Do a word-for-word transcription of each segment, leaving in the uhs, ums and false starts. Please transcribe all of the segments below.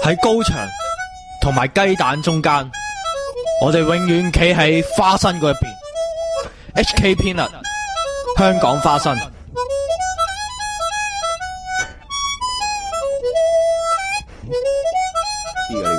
喺高牆同埋雞蛋中間，我哋永遠企喺花生嗰一邊。H K Peanut 香港花生。 呢個呢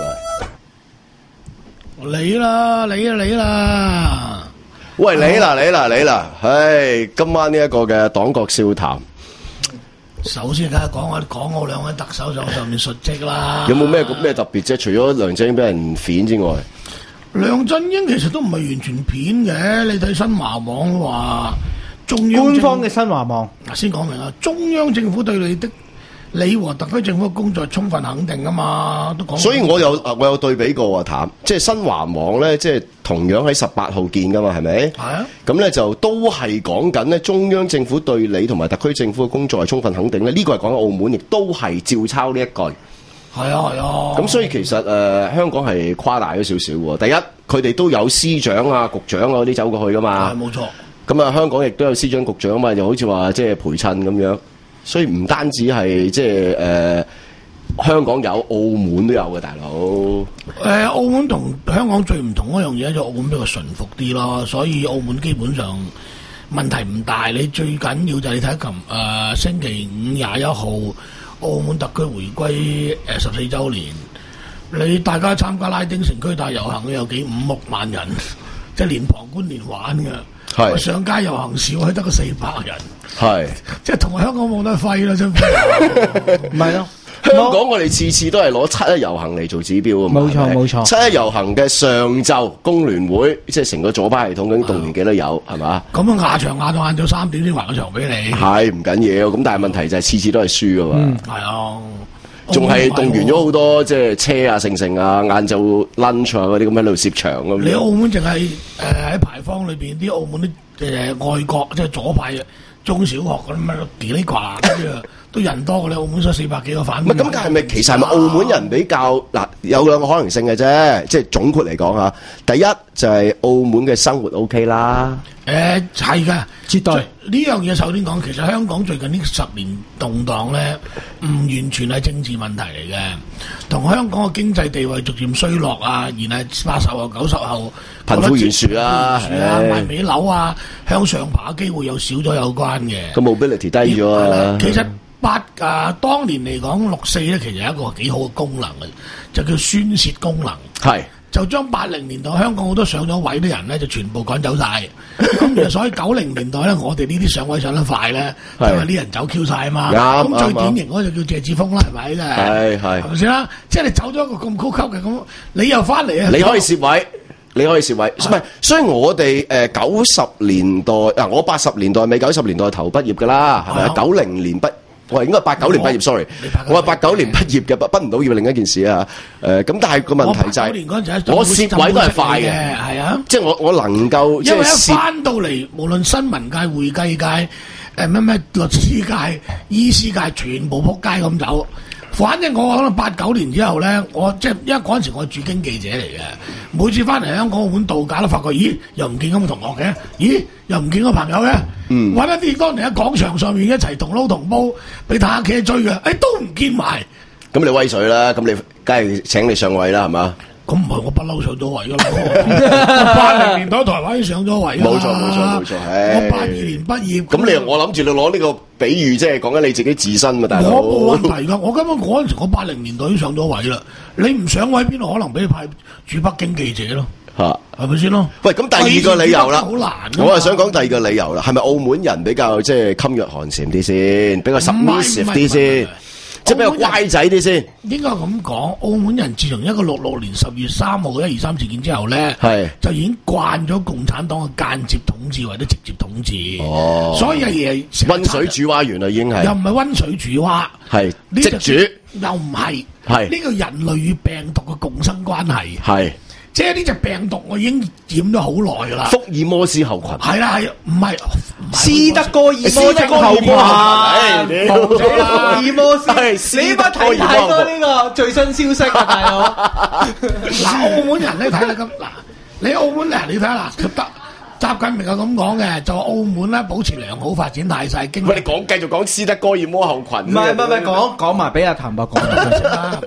個你啦，你啊，你啦！ 喂，你啦，你啦，你啦！唉，今晚呢一個嘅黨國笑談， 首先梗係講我講我兩位特首上上面述職啦。 有冇咩咩特別啫？除咗梁振英俾人片之外， 梁振英其實都唔係完全片嘅。你睇新華網話中央官方嘅新華網， 嗱先講明啦，中央政府對你的你和特區政府嘅工作充分肯定啊嘛，都講。 所以我有我有對比過啊，譚，即係新華網咧，即係同樣喺十八號見噶嘛，係咪？ 係啊。 咁咧就都係講緊咧，中央政府對你同埋特區政府嘅工作係充分肯定咧。呢、這個係講緊澳門，亦都係照抄呢一句。 係啊係啊。 咁所以其實誒、呃、香港係誇大咗少少喎。第一，佢哋都有司長啊、局長啊嗰啲走過去噶嘛。 係冇錯。 咁啊，香港亦都有司長、局長啊嘛，又好似話即係陪襯咁樣。所以唔單止係即係誒香港有，澳門都有嘅，大佬。 誒、呃，澳門同香港最唔同嗰樣嘢就澳門比較淳樸啲咯，所以澳門基本上問題唔大。你最緊要就係你睇琴誒星期五廿一號澳門特區回歸誒十四週年，你大家參加拉丁城區大遊行有幾五六萬人，即係連旁觀連玩嘅。係上街遊行少，係得個四百人。係，即係同香港冇得揮啦，真係。 唔係咯， 香港我哋次次都係攞七一遊行嚟做指標啊嘛。 冇錯冇錯。 七一遊行嘅上晝，工聯會即係成個左派系統已經動員幾多有係嘛？ 咁啊，壓場壓到晏晝三點先還個場俾你。 係唔緊要，咁但係問題就係次次都係輸噶嘛。係啊。 仲係動員咗好多即係車啊、成成啊、晏晝 lunch 啊嗰啲咁喺度攝場咁。 你澳門淨係誒喺牌坊裏邊啲澳門啲誒外國即係左派中小學嗰啲乜嘰哩呱啦，跟住都人多過你澳門，所以四百幾個反。 唔係咁，但係咪其實係咪澳門人比較嗱？有兩個可能性嘅啫，即係總括嚟講嚇。第一就係澳門嘅生活 OK 啦。 誒係嘅， 絕對呢樣嘢首先講，其實香港最近呢十年動盪咧，唔完全係政治問題嚟嘅，同香港嘅經濟地位逐漸衰落啊，然係八十後、九十後貧富懸殊啊， 賣尾樓啊，向上爬嘅機會又少咗有關嘅。 個 mobility 低咗啊。 其實八啊，當年嚟講六四咧，其實有一個幾好嘅功能嘅，就叫宣洩功能。係。就將八零年代香港好多上咗位啲人咧，就全部趕走晒。咁所以九零年代咧，我哋呢啲上位上得快咧，因為啲人走 Q 晒啊嘛。咁最典型嗰就叫謝志峰啦，係咪啫？係係係咪先啦？即係你走咗一個咁高級嘅，咁你又翻嚟啊？ 你可以攝位，你可以攝位。唔係，所以我哋誒九十年代啊，我八十年代尾九十年代頭畢業㗎啦，係咪啊？九零年畢。我係應該八九年畢業 ，sorry，我係八九年畢業嘅，畢唔到業另一件事啊。誒，咁但係個問題就係，我攝位都係快嘅， 係啊， 即係我我能夠， 因為一翻到嚟，無論新聞界、會計界、誒咩咩律師界、醫師界，全部撲街咁走。反正我可能八九年之後咧，我即係因為嗰陣時我係駐京記者嚟嘅，每次翻嚟香港澳門度假都發覺，咦，又唔見咁嘅同學嘅，咦，又唔見個朋友嘅，嗯，揾一啲當年喺廣場上面一齊同撈同煲，俾坦克車追嘅，誒、哎、都唔見埋。 咁你威水啦，咁你梗係請你上位啦，係嘛？ 咁唔係我不嬲上咗位噶啦，八零年代台灣已經上咗位啦。 冇錯冇錯冇錯， 我八二年畢業。 咁你我諗住你攞呢個比喻，即係講緊你自己自身嘛，大佬。 我冇問題噶，我根本嗰陣時我八零年代已經上咗位啦。你唔上位，邊度可能俾你派駐北京記者咯？吓，係咪先咯？ 喂，咁第二個理由啦， 好難。 我係想講第二個理由啦，係咪澳門人比較即係噤若寒蟬啲先，比較 submissive 啲先？即係比較乖仔啲先， 應該咁講。澳門人自從一個六六年十月三號一二三事件之後咧，係就已經慣咗共產黨嘅間接統治或者直接統治。哦，所以係溫水煮蛙園啦，已經係又唔係溫水煮蛙，係即煮，又唔係係呢個人類與病毒嘅共生關係，係。即係呢隻病毒，我已經染咗好耐噶啦。 福爾摩斯後群係啦係，唔係斯德哥爾摩症候群。福爾摩斯，你應該睇太多呢個最新消息啊，大佬。 嗱，澳門人咧睇啦咁，嗱，你澳門人你睇下嗱，得習近平係咁講嘅，就澳門咧保持良好發展態勢，經濟。 喂，你講繼續講斯德哥爾摩後群。 唔係唔係唔係，講講埋俾阿譚伯講。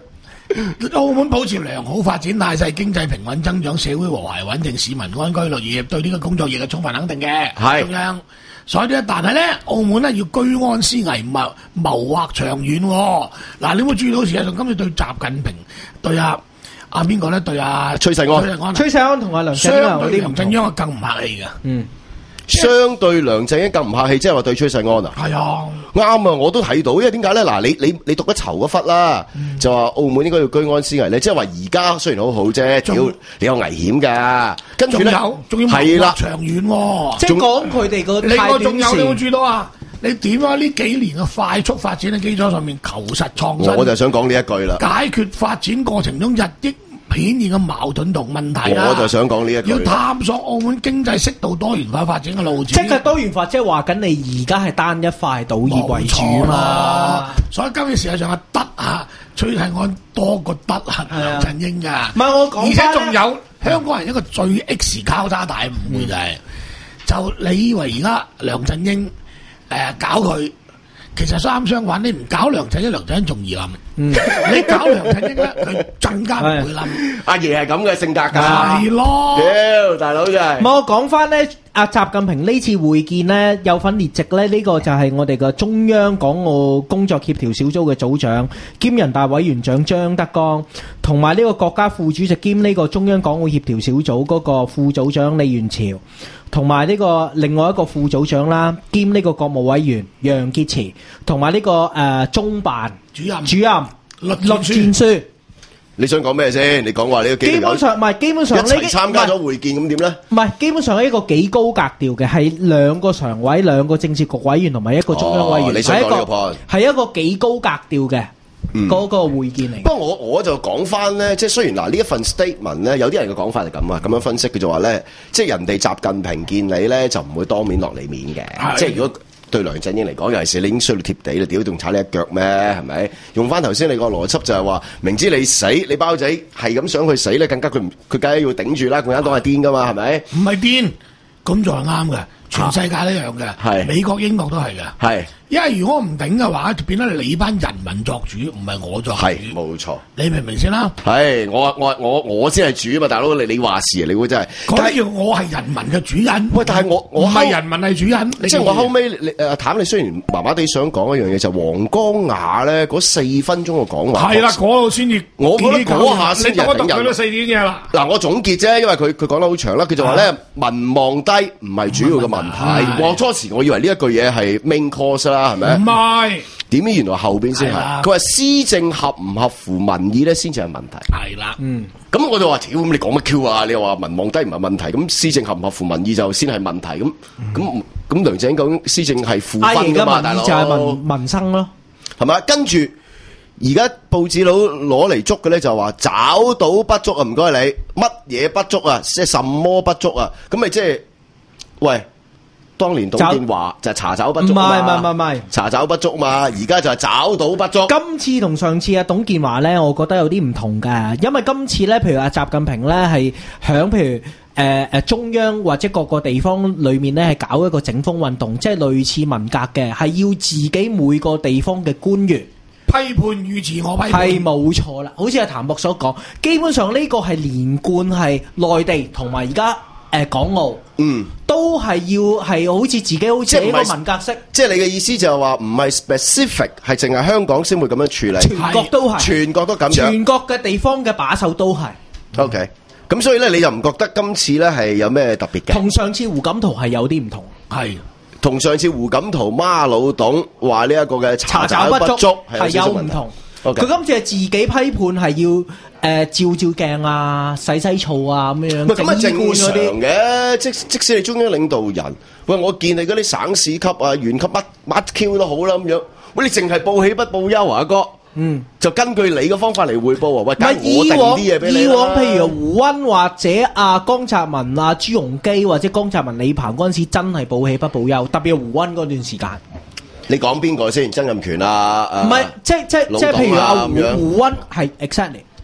澳門保持良好發展態勢，經濟平穩增長，社會和諧穩定，市民安居樂業，對呢個工作亦係充分肯定嘅。 係咁樣，所以咧，但係咧，澳門咧要居安思危，謀謀劃長遠喎。嗱，你有冇注意到？事實上，今次對習近平對阿阿邊個咧？對阿崔世安崔世安， 崔世安同阿梁振英相對嗰啲唔同。 梁振英係更唔客氣嘅。 嗯， 相對梁振英咁唔客氣，即係話對崔世安啊？ 係啊。 啱啊！我都睇到，因為點解咧？嗱，你你你讀得籌嗰忽啦， 嗯就話澳門應該要居安思危咧，即係話而家雖然好好啫， 仲屌你有危險㗎，跟住咧仲有，仲要係啦謀劃長遠喎。 即係講佢哋個你太我仲短有你有冇視。 注意到啊？你點啊？呢幾年嘅快速發展嘅基礎上面，求實創新， 我就想講呢一句啦， 解決發展過程中日益顯現嘅矛盾同問題啦。 我就想講呢一句要啦。 探索澳門經濟適度多元化發展嘅路即線。 係多元化，即係話緊你而家係單一塊賭業為主冇錯嘛啦。所以今日事實上係得啊，崔世安多過得啊，梁振英㗎。 唔係我講而且返仲有香港人一個最 X 交叉大誤會就係、就你以為而家梁振英誒、呃搞佢，其實啱相反，你唔搞梁振英，梁振英仲易冧。你搞梁振英咧，佢更加唔會冧。 阿爺係咁嘅性格㗎， 係咯。 屌大佬真係唔係我講翻咧，阿習近平呢次會見呢，有份列席咧，呢、個就係我哋嘅中央港澳工作協調小組嘅組長兼人大委員長張德江，同埋呢個國家副主席兼呢個中央港澳協調小組嗰個副組長李源潮，同埋呢個另外一個副組長啦，兼呢個國務委員楊潔篪，同埋呢個誒、呃、中辦主任主任栗栗戰書。 你想講咩先？你講話呢個幾基條友本上唔係，基本上一呢齊參加咗會見咁點咧？ 唔係，基本上係一個幾高格調嘅，係兩個常委、兩個政治局委員同埋一個中央委員， 哦你想係一講呢個個 point 係一個幾高格調嘅嗯嗰個會見嚟不。過我我就講翻咧，即係雖然嗱呢一份 statement 咧，有啲人嘅講法係咁啊，咁樣分析佢就話咧，即係人哋習近平見你咧就唔會當面落你面嘅， 係即係如果。對梁振英嚟講，尤其是你已經衰到貼地啦，屌仲踩你一腳咩？係咪？用翻頭先你個邏輯就係話，明知你死，你包仔係咁想佢死咧，更加佢唔佢梗係要頂住啦。共產黨係癲噶嘛，係咪？ 唔係癲，咁就係啱嘅，全世界都一樣嘅， 係美國、英國都係嘅。 係因為如果唔頂嘅話，就變咗你班人民作主，唔係我作主。 係冇錯。 你明唔明先啦？ 係我我我我先係主啊嘛，大佬你你話事啊，你會真係。 嗰啲叫我係人民嘅主人。 喂，但係我我唔後係人民係主人。你即係我後尾你誒阿譚，你雖然麻麻地想講一樣嘢，就係黃光雅咧嗰四分鐘嘅講話。 係啦，嗰度先至。 我覺得嗰下先你讀一讀係頂人佢都四點嘢啦。 嗱，我總結啫，因為佢佢講得好長啦，佢就話咧民望低唔係主要嘅問題。 係我初時我以為呢一句嘢係 main course 啦，係咪？ 唔係， 點知原來後邊先係係啦。 佢話施政合唔合乎民意咧，先至係問題。 係啦。 嗯， 咁我就話：屌，咁你講乜 Q 啊？你又話民望低唔係問題，咁施政合唔合乎民意就先係問題。咁咁咁梁振英究竟施政係負阿爺分㗎嘛？大佬嘅民意就係民民生咯。 係咪？跟住而家報紙佬攞嚟捉嘅咧，就話找到不足啊！唔該你，乜嘢不足啊？即係什麼不足啊？咁咪即係喂，當年董建華就係查找不足啊嘛， 唔係唔係唔係查找不足嘛，而家就係找到不足。 今次同上次啊，董建華呢，我覺得有啲唔同㗎，因為今次呢，譬如阿習近平呢，係響譬如誒誒、呃、中央或者各個地方裏面呢，係搞一個整風運動，即係類似文革嘅，係要自己每個地方嘅官員批判與自我批判。 係冇錯啦，好似阿譚博所講，基本上呢個係連貫係內地同埋而家誒港澳， 嗯， 都係要係好似自己好似一個即係唔係文革式， 即係你嘅意思就係話唔係 specific，係淨係香港先會咁樣處理， 全國都係， 全國都咁樣。 全國嘅地方嘅把手都係。 OK，咁所以咧，你又唔覺得今次咧係有咩特別嘅？ 同上次胡錦濤係有啲唔同， 係同上次胡錦濤孖老董話呢一個嘅查找不足係有唔同。佢 OK 今次係自己批判係要誒、呃、照照鏡啊、洗洗澡啊咁樣， 咁啊正整衣冠常嗰啲。 嘅，即即使你中央領導人，喂，我見你嗰啲省市級啊、縣級乜乜 Q 都好啦咁樣，喂，你淨係報喜不報憂啊，阿哥？ 嗯， 就根據你嘅方法嚟匯報啊！喂， 唔係梗係我定以往啲嘢俾你啦以往譬如胡溫或者阿江澤民啊、朱鎔基或者江澤民、李鵬嗰陣時，真係報喜不報憂，特別係胡溫嗰段時間。 你講邊個先？曾蔭權啊？誒唔係，即即即老董啊係譬如阿胡咁樣胡溫係 exactly，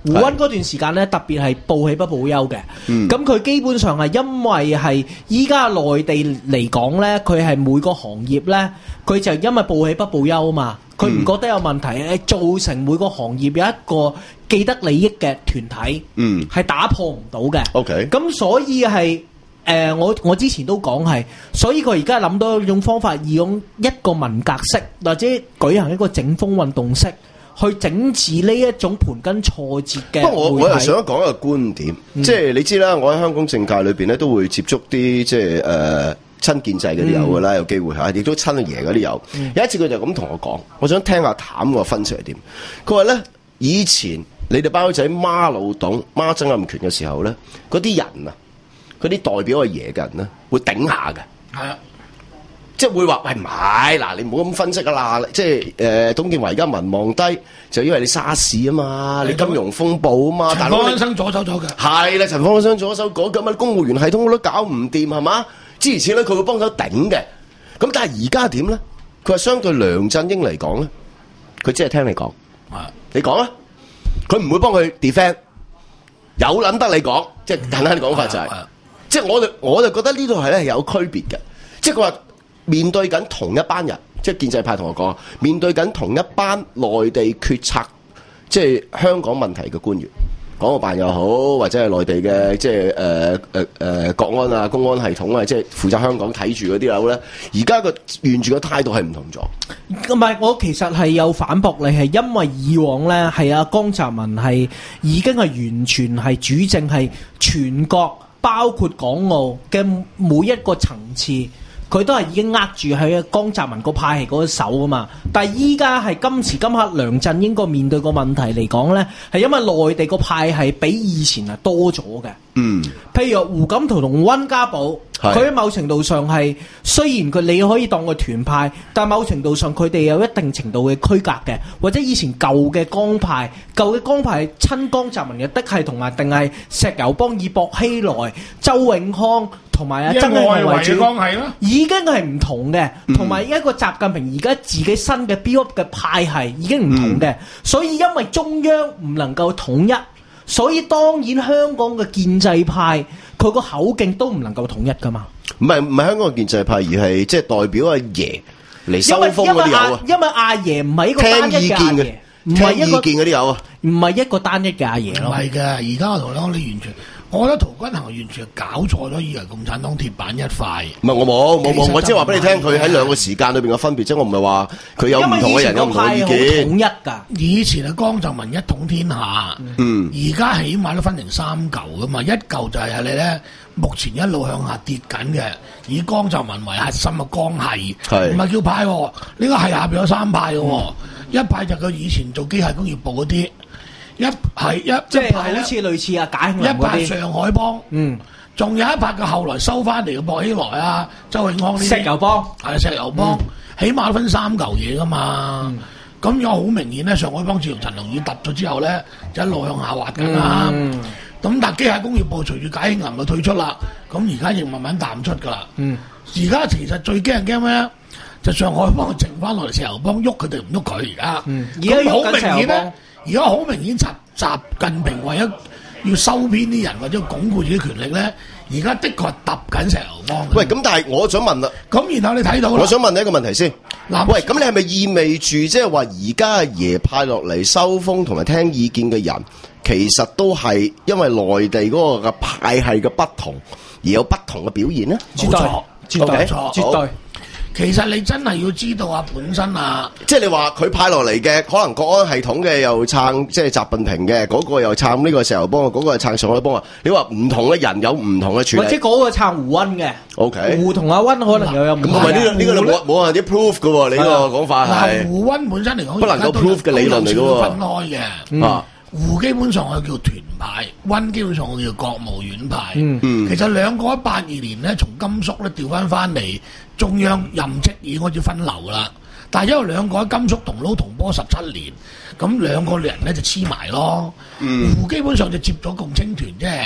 胡溫嗰段時間咧，特別係報喜不報憂嘅。咁佢、嗯、基本上係因為係依家內地嚟講咧，佢係每個行業咧，佢就因為報喜不報憂啊嘛，佢唔覺得有問題，係、嗯、造成每個行業有一個既得利益嘅團體，嗯，係打破唔到嘅。OK， 咁所以係。誒、呃，我我之前都講係，所以佢而家諗到一種方法，以用一個文革式或者舉行一個整風運動式去整治呢一種盤根錯節嘅。 不過我我又想講一個觀點，嗯、即係你知啦，我喺香港政界裏邊咧都會接觸啲即係誒親建制嗰啲有噶啦，嗯、有機會嚇，亦都親阿爺嗰啲有。嗯、有一次佢就咁同我講，我想聽下譚個分析係點。佢話咧，以前你哋包仔孖老董孖曾蔭權嘅時候咧，嗰啲人啊。嗰啲代表阿爺嘅人咧，會頂下嘅，係啊，即係會話喂唔係嗱，你唔好咁分析啊啦，即係誒、呃、董建華而家民望低，就因為你沙士啊嘛，你金融風暴啊嘛， 陳方安生阻手咗嘅， 係啦，陳方安生阻手嗰咁嘅公務員系統都搞唔掂係嘛，諸如此類佢會幫手頂嘅，咁但係而家點咧？佢話相對梁振英嚟講咧，佢只係聽你講，啊，你講啊，佢唔會幫佢 defend， 有撚得你講，即係簡單啲講法就係、是。即係我哋，我就覺得呢度係咧有區別嘅。即係佢話面對緊同一班人，即係建制派同我講，面對緊同一班內地決策，即係香港問題嘅官員，港澳辦又好，或者係內地嘅即係誒誒誒國安啊、公安系統啊，即係負責香港睇住嗰啲樓咧。而家個完全嘅態度係唔同咗。 唔係，我其實係有反駁你，係因為以往咧係阿江澤民係已經係完全係主政係全國。包括港澳嘅每一個層次，佢都係已經握住喺江澤民個派系嗰手啊嘛。但係依家係今時今刻梁振英個面對個問題嚟講呢，係因為內地個派系比以前係多咗嘅。嗯，譬如胡錦濤同溫家寶，佢喺某程度上係雖然佢你可以當佢團派，但某程度上佢哋有一定程度嘅區隔嘅，或者以前舊嘅江派，舊嘅江派親江澤民嘅的係同埋定係石油幫以薄熙來、周永康同埋啊曾蔭權為主，已經係唔同嘅，同埋一個習近平而家自己新嘅 build up 嘅派系已經唔同嘅，嗯、所以因為中央唔能夠統一。所以當然香港嘅建制派佢個口徑都唔能夠統一噶嘛， 唔係唔係香港嘅建制派，而係即係代表阿爺嚟收風嗰啲有啊， 因為阿爺唔係一個單一嘅阿爺，唔係一個聽意見嗰啲有啊， 唔係一個單一嘅阿爺咯， 唔係嘅。而家我同你講，你完全。我覺得陶君行完全係搞錯咗，以為共產黨鐵板一塊。 唔係我冇冇冇，我即係話俾你聽，佢喺兩個時間裏邊嘅分別，即係我唔係話佢有唔同嘅人有唔同嘅意見。 統一㗎， 以前係江澤民一統天下，嗯，而家起碼都分成三嚿㗎嘛，一嚿就係你咧，目前一路向下跌緊嘅，以江澤民為核心嘅江系，唔係叫派喎，呢個係下邊有三派嘅喎，嗯、一派就佢以前做機械工業部嗰啲。一係一即係好似類似啊解放軍嗰啲， 一派上海幫，嗯，仲有一派嘅後來收翻嚟嘅薄熙來啊、周永康呢啲石油幫，係石油幫，嗯、起碼都分三嚿嘢噶嘛。咁有好明顯咧，上海幫自從陳龍宇揼咗之後咧，就一路向下滑噶啦。咁、嗯、但係機械工業部隨住解放軍就退出啦，咁而家亦慢慢淡出噶啦。嗯，而家其實最驚人驚咩？就上海幫剩翻落嚟石油幫喐佢哋唔喐佢而家。而家好明顯咧。而家好明顯，習習近平為咗要收編啲人或者鞏固自己權力咧，而家的確係揼緊石油幫。 喂，咁但係我想問啦， 咁然後你睇到， 我想問你一個問題先。嗱，喂，咁你係咪意味住即係話而家阿爺派落嚟收風同埋聽意見嘅人，其實都係因為內地嗰個嘅派系嘅不同而有不同嘅表現咧？ 絕對，絕對，絕對。其實你真係要知道啊，本身啊， 即係你話佢派落嚟嘅，可能國安系統嘅又撐，即係習近平嘅，嗰、那個又撐呢個石油幫，嗰、那個又撐上海幫啊。你話唔同嘅人有唔同嘅處理， 或者嗰個撐胡溫嘅 ，OK， 胡同阿溫可能又有唔同嘅。 咁呢、這個呢、這個冇冇人啲 proof 嘅喎？你呢個講法係胡溫本身嚟講， 不能夠 proof 嘅理論嚟嘅喎， 分開嘅。嗯、啊，胡基本上我叫團派，溫基本上我叫國務院派。嗯嗯，其實兩個喺八二年咧，從甘肅咧調翻翻嚟。中央任職已經開始分流啦，但係因為兩個喺甘肅同撈同波十七年，咁兩個人咧就黐埋咯。嗯、胡基本上就接咗共青團啫，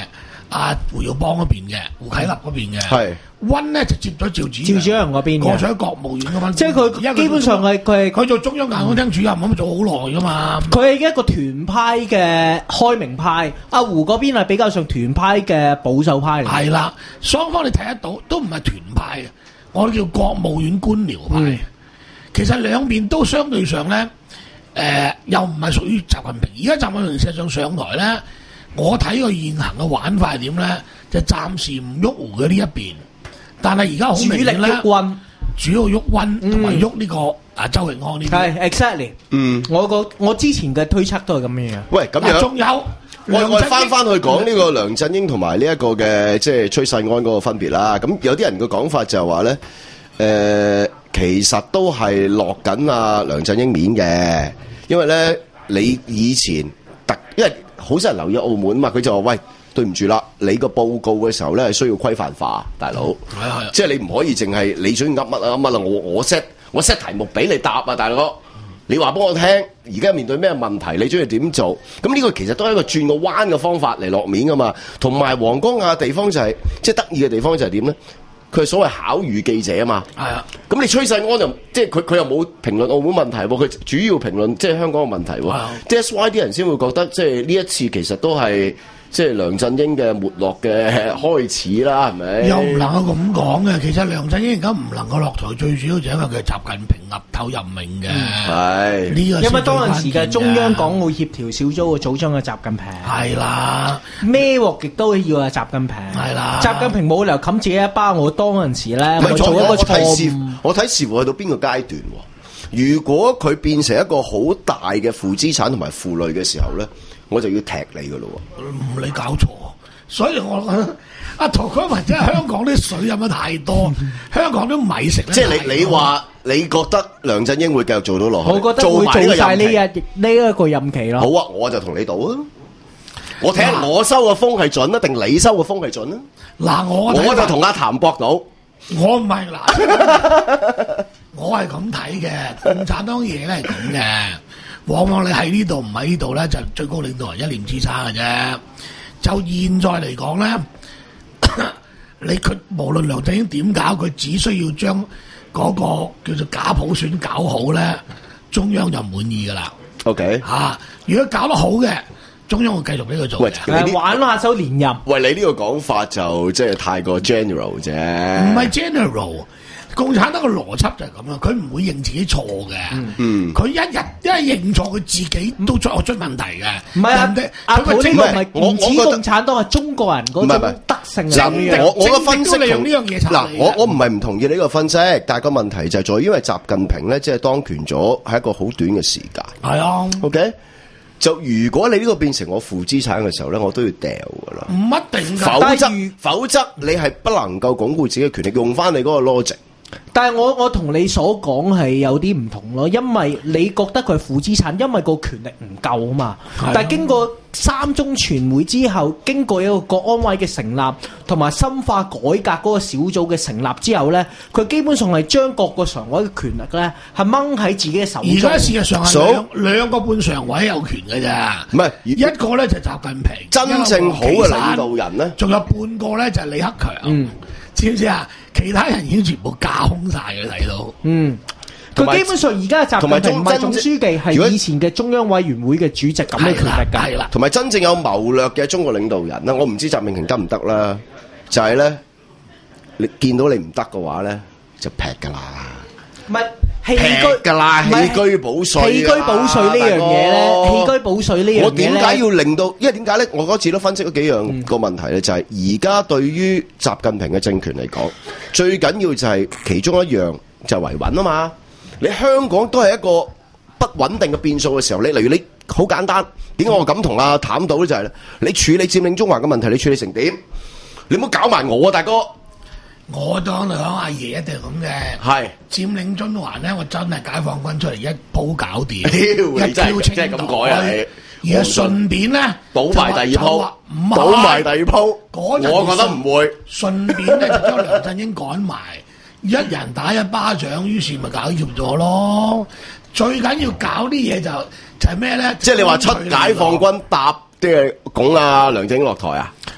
阿胡耀邦嗰邊嘅，胡啟立嗰邊嘅。 係温咧就接咗趙紫趙紫陽嗰邊嘅過咗喺國務院嗰邊。 即係佢基本上係佢係佢做中央硬通廳主任咁做好耐噶嘛。 佢係一個團派嘅開明派，阿胡嗰邊係比較上團派嘅保守派嚟。 係啦，雙方你睇得到都唔係團派嘅，我哋叫國務院官僚派。嗯、其實兩邊都相對上咧，誒、呃、又唔係屬於習近平。而家習近平實際上上台咧，我睇個現行嘅玩法係點咧？就暫時唔喐胡嘅呢一邊，但係而家好明顯咧，主要喐温同埋喐呢個啊周永康呢邊。 係 exactly，嗯，我個我之前嘅推測都係咁樣。 喂，咁樣仲有。 我我翻翻去講呢個梁振英同埋呢一個嘅即係崔世安嗰個分別啦。咁有啲人嘅講法就係話咧，誒、呃，其實都係落緊阿梁振英面嘅，因為咧你以前特，因為好少人留意澳門嘛，佢就話喂。對唔住啦，你個報告嘅時候咧係需要規範化，大佬， 係係， 即係你唔可以淨係你想噏乜啊噏乜啦，我我 set 我 set 題目俾你答啊，大佬，你話俾我聽，而家面對咩問題，你中意點做？咁呢個其實都係一個轉個彎嘅方法嚟落面噶嘛。同埋黃光亞嘅地方就係、是，即係得意嘅地方就係點咧？佢係所謂考語記者啊嘛。係啊，咁你崔世安又即係佢佢又冇評論澳門問題喎，佢主要評論即係香港嘅問題喎。That's why 啲人先會覺得即係呢一次其實都係。即係梁振英嘅沒落嘅開始啦，係咪？ 又唔能夠咁講嘅，其實梁振英而家唔能夠落台，最主要就係因為佢係習近平岌頭任命嘅。係呢個， 因為當陣時嘅中央港澳協調小組嘅組長係習近平。係啦， 孭鑊亦都要係習近平。係啦，習近平冇理由冚自己一巴。我當陣時咧，我做一個錯誤。 我睇視乎去到邊個階段。如果佢變成一個好大嘅負資產同埋負累嘅時候咧，我就要踢你噶咯喎！ 唔理搞錯，所以我阿陶君文真係香港啲水飲得太多，香港啲米食得太多。 即係你你話你覺得梁振英會繼續做到落去？ 我覺得會做晒呢一呢一個任期咯。 好啊，我就同你賭啊！我睇下我收嘅風係準啊，定你收嘅風係準啊？ 嗱，我我就同阿譚博賭。 我唔係嗱，我係咁睇嘅，共產黨嘢咧係咁嘅。往往你喺呢度唔喺呢度咧，就最高領導人一念之差嘅啫。就現在嚟講咧，你佢無論梁振英點搞，佢只需要將嗰個叫做假普選搞好咧，中央就滿意噶啦。 OK， 嚇、啊，如果搞得好嘅，中央會繼續俾佢做嘅。 誒，玩下手連任。 喂，你呢個講法就即係太過 general 啫。 唔係 general。共產黨嘅邏輯就係咁樣，佢唔會認自己錯嘅。嗯，佢一日一係認錯，佢自己都作出問題嘅。 唔係啊，阿普呢個唔係唔止共產黨，係中國人嗰種德性嚟嘅。 我我嘅分析用呢樣嘢嗱，我我唔係唔同意你呢個分析，但係個問題就係在於，因為習近平咧，即係當權咗係一個好短嘅時間。係啊 ，OK。就如果你呢個變成我負資產嘅時候咧，我都要掉噶啦。 唔一定㗎， 否則否則你係不能夠鞏固自己嘅權力，用翻你嗰個 logic。 但係我我同你所講係有啲唔同咯，因為你覺得佢係負資產，因為個權力唔夠啊嘛。啊但係經過三中全會之後，經過一個國安委嘅成立，同埋深化改革嗰個小組嘅成立之後咧，佢基本上係將各個常委嘅權力咧係掹喺自己嘅手中。 而家事實上係兩兩個半常委有權嘅咋， 唔係一個咧就習近平， 真正好嘅領導人咧， 仲有半個咧就係李克強。嗯。知唔知啊？其他人已經全部架空晒嘅，睇到。嗯， 佢基本上而家嘅習近平唔係總書記，係以前嘅中央委員會嘅主席咁嘅權力㗎。係啦， 同埋真正有謀略嘅中國領導人咧，我唔知習近平得唔得啦。就係咧，你見到你唔得嘅話咧，就劈㗎啦。 唔係棄居㗎啦，棄居保稅。 棄居保稅呢樣嘢咧，棄居保稅呢樣嘢咧， 我點解要令到？因為點解咧？我嗰次都分析咗幾樣個問題咧，就係而家對於習近平嘅政權嚟講，最緊要就係其中一樣就係維穩啊嘛。你香港都係一個不穩定嘅變數嘅時候，你例如你好簡單，點解我咁同阿譚到咧？就係咧，你處理佔領中環嘅問題，你處理成點？你唔好搞埋我啊，大哥！ 我當你講阿爺一定係咁嘅， 係佔領中環咧，我真係解放軍出嚟一鋪搞掂， 一招清袋啊！ 而家順便咧， 補埋第二鋪，補埋第二鋪，我覺得唔會。 順便咧就將梁振英趕埋，一人打一巴掌，於是咪搞掂咗咯。最緊要搞啲嘢就就係咩咧？ 即係你話出解放軍搭即係拱啊梁振英落台啊？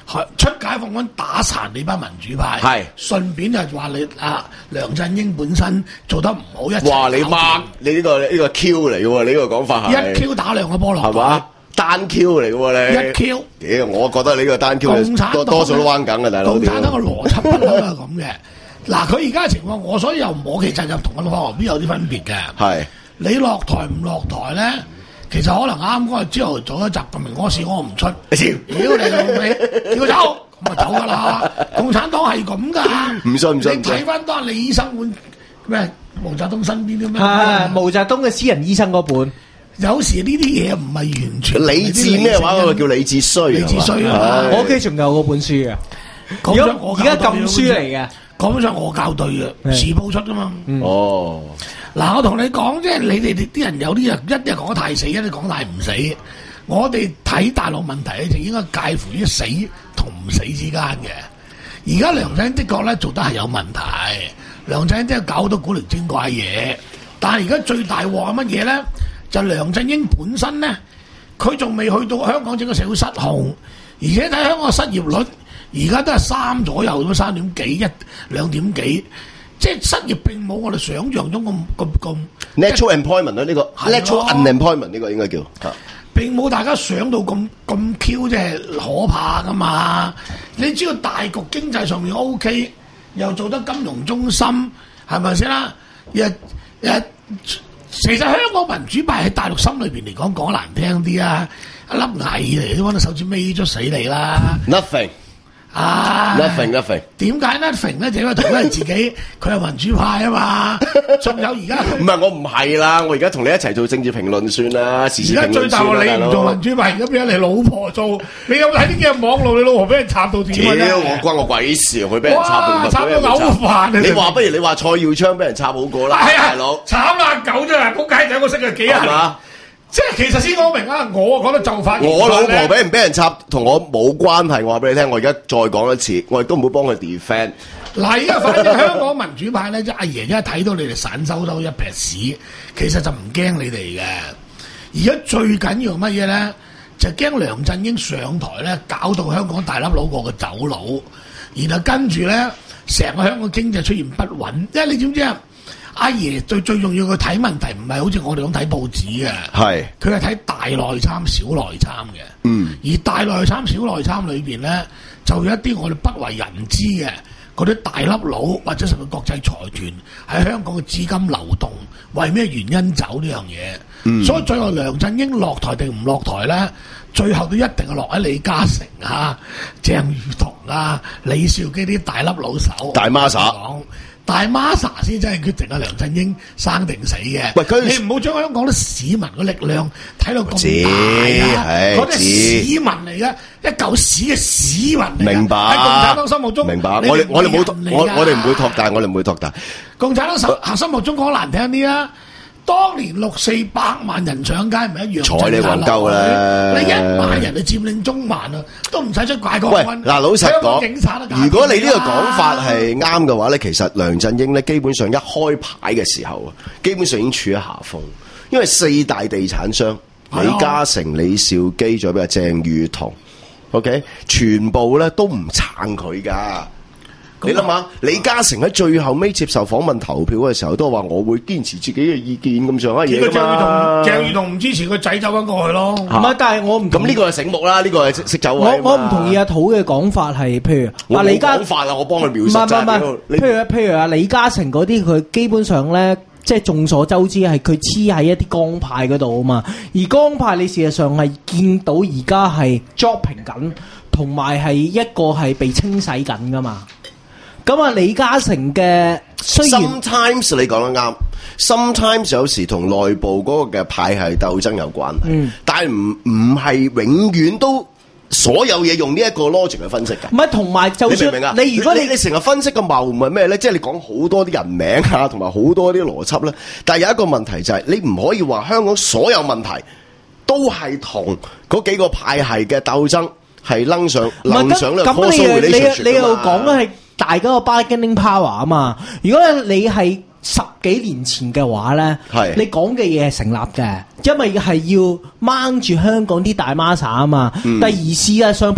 出解放軍打殘你班民主派， 係順便就話你啊梁振英本身做得唔好，一齊哇！你搞 mark 你呢個呢個 Q 嚟嘅喎，你呢個講法係一 Q 打兩個波落係嘛？單 Q 嚟嘅喎你一 Q， 屌！我覺得你呢個單 Q 共產黨多多數都彎緊嘅大佬。 共產黨嘅邏輯不嬲係咁嘅。嗱，佢而家嘅情況，我所以又唔好其實就同我老婆邊有啲分別嘅。 係你落台唔落台咧？其實可能啱嗰日朝頭早一集咁明屙屎屙唔出，屌你老味，叫佢走，咁就走噶啦。共產黨係咁噶， 唔信唔信你睇翻當李醫生本咩毛澤東身邊啲咩？ 係毛澤東嘅私人醫生嗰本， 有時呢啲嘢唔係完全。 理智咩話？嗰個叫理智衰， 理智衰啊嘛！ 我屋企仲有嗰本書嘅，而家而家禁書嚟嘅， 講本上我校對嘅，時報出噶嘛。 哦。 嗱，我同你講，即係你哋啲人有啲人一日講得太死，一日講太唔死。我哋睇大陸問題咧，就應該介乎於死同唔死之間嘅。而家梁振英的確咧做得係有問題，梁振英真係搞好多古靈精怪嘢。但係而家最大鑊係乜嘢咧？就梁振英本身咧，佢仲未去到香港整個社會失控，而且睇香港嘅失業率，而家都係三左右咁，三點幾一兩點幾。即係失業並冇我哋想象中咁咁咁 natural employment 咧，呢個 natural unemployment 呢個應該叫並冇大家想到咁咁 Q 即係可怕噶嘛？你知道大局經濟上面 OK， 又做得金融中心，係咪先啦？日日其實香港民主派喺大陸心裏邊嚟講講難聽啲啊，一粒蟻嚟，都揾到手指尾咗死你啦 ！Nothing。 啊 nothing nothing 點解 nothing 咧？就因為同佢係自己，佢係民主派啊嘛。仲有而家唔係我唔係啦，我而家同你一齊做政治評論算啦，時事評論算啦。 而家最大鑊你唔做民主派，而家變咗你老婆做。你有冇睇啲嘅網路？你老婆俾人插到點啊？ 屌，我關我鬼事，佢俾人插到插到嘔飯啊！ 你話不如你話蔡耀昌俾人插好過啦，大佬慘啦狗啫，仆街仔我識佢幾廿年。即係其實先講明啊，我覺得就法。 我老婆俾人俾人插，同我冇關係。我話俾你聽，我而家再講一次，我亦都唔會幫佢 defend。 嗱，而家反正香港民主派咧，即係阿爺而家睇到你哋散收收一撇屎，其實就唔驚你哋嘅。而家最緊要乜嘢咧？就驚梁振英上台咧，搞到香港大粒佬個個走佬，然後跟住咧，成個香港經濟出現不穩。因為你知唔知啊？阿爺最最重要佢睇問題唔係好似我哋咁睇報紙嘅，係佢係睇大內參、小內參嘅。嗯，而大內參、小內參裏邊咧，就有一啲我哋不為人知嘅嗰啲大粒佬或者甚至國際財團喺香港嘅資金流動，為咩原因走呢樣嘢？嗯，所以最後梁振英落台定唔落台咧，最後都一定係落喺李嘉誠啊、鄭裕彤啊、李兆基啲大粒佬手。大孖沙。大孖沙先真係決定阿梁振英生定死嘅。喂，你唔好將香港啲市民嘅力量睇到咁大啊！嗰啲市民嚟嘅，一嚿屎嘅市民嚟嘅。明白。喺共產黨心目中，明白。我哋我哋冇我我哋唔會托大，我哋唔會托大。共產黨心心目中講難聽啲啊！當年六四百萬人上街，唔係一樣睬你戇鳩啦！你一萬人去佔領中環啊，都唔使出解放軍。嗱，老實講，如果你呢個講法係啱嘅話咧，其實梁振英咧基本上一開牌嘅時候啊，基本上已經處於下風，因為四大地產商李嘉誠、李兆基，仲有咩鄭裕彤 ，OK， 全部咧都唔撐佢噶。你諗下，李嘉誠喺最後尾接受訪問投票嘅時候，都話我會堅持自己嘅意見咁上下嘢噶嘛。鄭裕彤唔支持個仔走翻過去咯。唔係，但係我唔咁呢個係醒目啦，呢個係識識走位。我我唔同意阿土嘅講法係，譬如阿李嘉講法啦，我幫佢描述。唔係唔係，譬如譬如阿李嘉誠嗰啲，佢基本上咧，即係眾所周知係佢黐喺一啲江派嗰度啊嘛。而江派你事實上係見到而家係 dropping 緊，同埋係一個係被清洗緊噶嘛。咁啊，李嘉誠嘅雖然 sometimes 你講得啱 ，sometimes 有時同內部嗰個嘅派系鬥爭有關係，嗯、但係唔唔係永遠都所有嘢用呢一個 logic 去分析㗎。唔係，同埋就算你明唔明啊？你如果你你成日分析個謬誤係咩咧？即係你講好多啲人名啊，同埋好多啲邏輯咧。但係有一個問題就係、是、你唔可以話香港所有問題都係同嗰幾個派系嘅鬥爭係掕上掕上咧。咁你你你又講咧係？大家個 bargaining power 啊嘛，如果你係十幾年前嘅話咧，是你講嘅嘢係成立嘅，因為係要掹住香港啲大孖沙啊嘛。嗯、第二事實上，譬如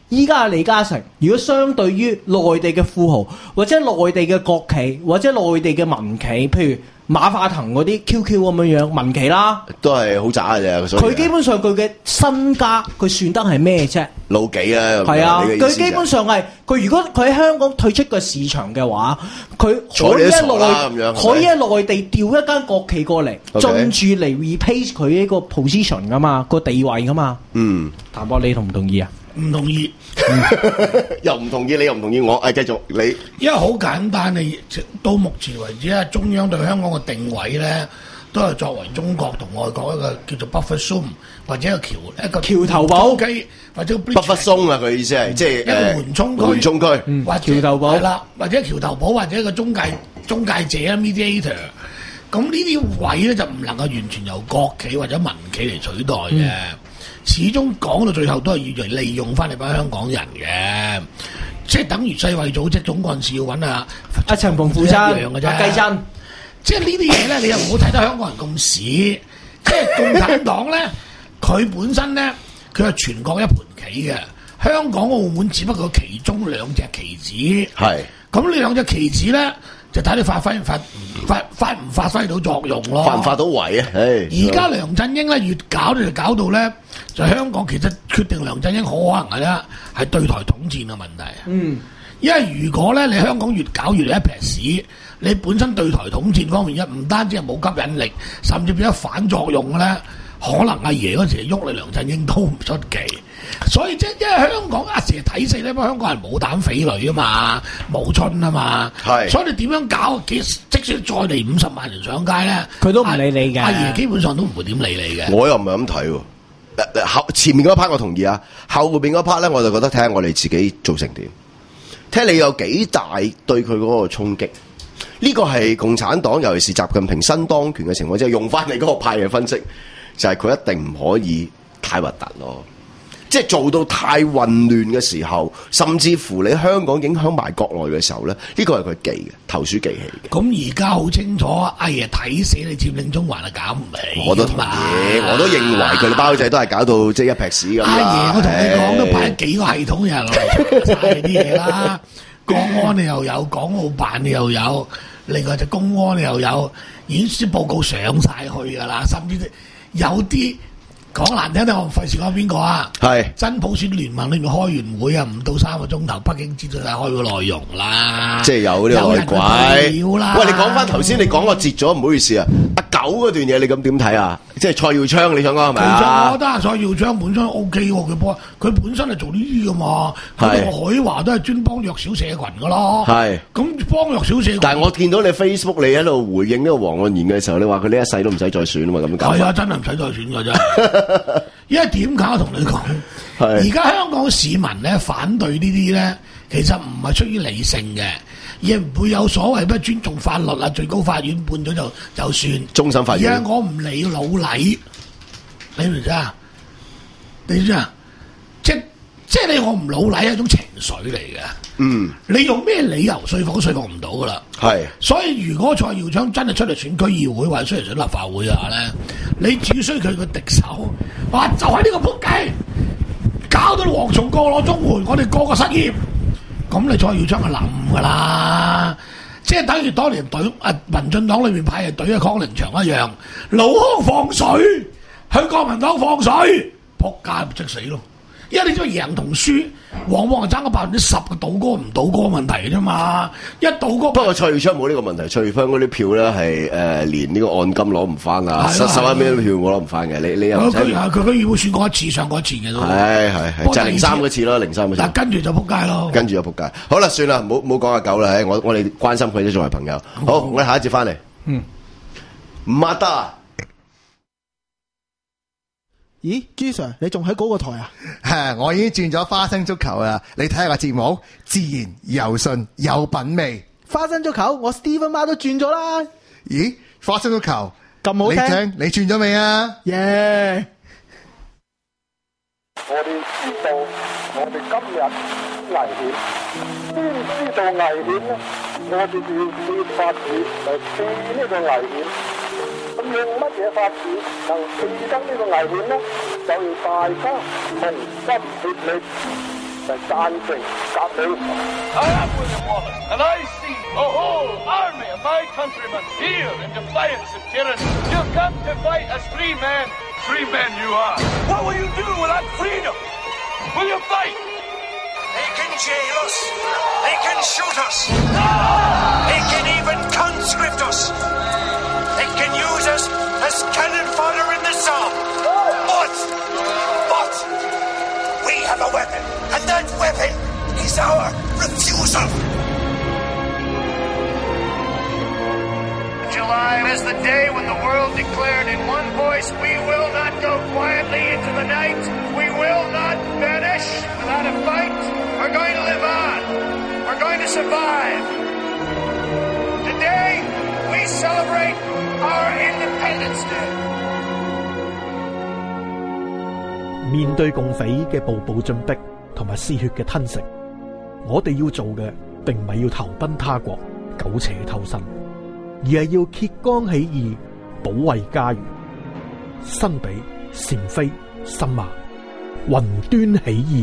依家嘅李嘉誠，如果相對於內地嘅富豪，或者內地嘅國企，或者內地嘅民企，譬如馬化騰嗰啲 Q Q 咁樣樣民企啦， 都係好渣嘅啫。所以佢基本上佢嘅身家，佢算得係咩啫？ 老幾啊？ 係啊， 你嘅意思佢基本上係佢如果佢喺香港退出個市場嘅話，佢睬你都可以喺傻啦咁樣內係咪可以喺內地調一間國企過嚟， OK 進駐嚟 replace 佢呢個 position 噶嘛，個地位噶嘛。 嗯， 譚博，你同唔同意啊？ 唔同意， 又唔同意，你又唔同意我，誒繼續你。 因為好簡單，你到目前為止啊，中央對香港嘅定位咧，都係作為中國同外國一個叫做 buffer zone 或者一個橋一個橋頭堡機或者個不忽鬆啊！佢意思係即係一個緩衝區緩衝區。 嗯或者橋頭堡係啦，或者橋頭堡或者一個中介中介者啊 mediator。咁呢啲位咧就唔能夠完全由國企或者民企嚟取代嘅， 嗯始終講到最後都係要嚟利用翻你班香港人嘅，即係等於世衛組織總幹事要揾啊阿陳馮富一珍、 樣嘅啫阿雞珍， 即係呢啲嘢咧，你又唔好睇得香港人咁屎。即係共產黨咧，佢本身咧，佢係全國一盤棋嘅。香港、澳門只不過其中兩隻棋子。 係咁呢兩隻棋子咧，就睇你發揮唔發發發唔發揮到作用咯。 發唔發到位啊？誒， 而家梁振英咧越搞就搞到咧，就香港其實決定梁振英好可能係咧係對台統戰嘅問題。 嗯， 因為如果咧你香港越搞越嚟一撇屎，你本身對台統戰方面一唔單止係冇吸引力，甚至變咗反作用嘅咧，可能阿爺嗰時喐你梁振英都唔出奇。所以即係因為香港阿爺睇死呢班香港人冇膽匪類啊嘛，冇春啊嘛， 係所以你點樣搞？即即使再嚟五十萬人上街咧， 佢都唔理你嘅阿爺基本上都唔會點理你嘅。 我又唔係咁睇喎。誒後前面嗰 part 我同意啊，後邊嗰 part 咧我就覺得睇下我哋自己做成點，睇你有幾大對佢嗰個衝擊。呢個係共產黨，尤其是習近平新當權嘅情況之下，用翻你嗰個派嘅分析，就係、是、佢一定唔可以太核突咯。即係做到太混亂嘅時候，甚至乎你香港影響埋國內嘅時候咧，呢個係佢忌嘅投鼠忌器嘅。 咁而家好清楚，阿爺睇死你佔領中環係搞唔起。 我都同意，我都認為佢哋包仔都係搞到即係一劈屎咁啦。 阿爺，我同你講都派幾個系統人嚟查晒你啲嘢啦，國安你又有，港澳辦你又有，另外就公安你又有，已經啲報告上晒去㗎啦，甚至有啲。講難聽啲，我唔費事講邊個啊？ 係真普選聯盟裏面開完會啊，唔到三個鐘頭，北京知道晒開會內容啦。 即係有呢個內鬼啦。 喂，你講翻頭先，你講我截咗，唔好意思啊。阿九嗰段嘢，你咁點睇啊？即係蔡耀昌，你想講係咪其實我啊覺？得蔡耀昌本身 O K 喎，佢幫佢本身係做呢啲噶嘛。佢同海華都係專幫弱小社群噶咯。 係咁幫弱小社群。 但係我見到你 Facebook 你喺度回應呢個黃岸賢嘅時候，你話佢呢一世都唔使再選啊嘛，咁搞係啊，真係唔使再選㗎啫。因為點解我同你講？ 係而家香港市民咧反對呢啲咧，其實唔係出於理性嘅，亦唔會有所謂咩尊重法律啊，最高法院判咗就就算。 終審法院而家我唔理老禮，你明唔明啊？你知唔知啊？即即係你我唔老禮係一種情緒嚟嘅。 嗯， 你用咩理由說服都說服唔到噶啦。 係所以如果蔡耀昌真係出嚟選區議會或者出嚟選立法會嘅話咧，你只需佢個敵手，話就係呢個仆街，搞到蝗蟲過攞綜援，我哋個個失業，咁你蔡耀昌係冧噶啦，即係等於當年隊啊民進黨裏面派嘅隊嘅康寧祥一樣，老康放水，去國民黨放水，仆街咪即死咯。因為你知道贏同輸，往往係爭個百分之十嘅倒戈唔倒戈問題啫嘛。一倒戈， 不過蔡耀昌冇呢個問題，蔡耀昌嗰啲票咧係誒連呢個按金攞唔翻啊， 係啊十十蚊咩票我攞唔翻嘅。你你又唔使佢佢佢佢議會選過一次，上過一次嘅都。 係係係，就係零三嗰次咯，零三嗰次。 嗱，跟住就仆街咯。 跟住就仆街。好啦，算啦，唔好唔好講阿狗啦，唉我我哋關心佢啫，作為朋友。好，我哋下一節翻嚟。 嗯， 唔抹得啊！ 咦，朱 Sir，你仲喺嗰個台啊？ 我已經轉咗花生足球啦，你睇下個節目，自然柔順有品味。 花生足球，我 Steven 媽都轉咗啦。 咦，花生足球咁好聽你聽你轉咗未啊？ 耶！ 我哋知道我哋今日危險，知唔知道危險咧？我哋要設法子嚟避呢個危險。咁用乜嘢法子能避得呢個危險咧？就要大家同心協力， 就贊成革命。 I am William Wallace, and I see a whole army of my countrymen here in defiance of tyranny. You've come to fight as free men. Free men you are. What will you do without freedom? Will you fight? They can jail us. They can shoot us. They can even conscript us. They can use us as cannon fodder in the Somme. But, but, we have a weapon, and that weapon is our refusal. July is the day when the world declared in one voice, we will not go quietly into the night. We will not vanish without a fight. We're going to live on. We're going to survive. Today, we celebrate our Independence Day. 面對共匪嘅步步進逼同埋嗜血嘅吞食，我哋要做嘅並唔係要投奔他國、苟且偷生，而係要揭竿起義，保衛家園。新比、禪飛、森馬，雲端起義。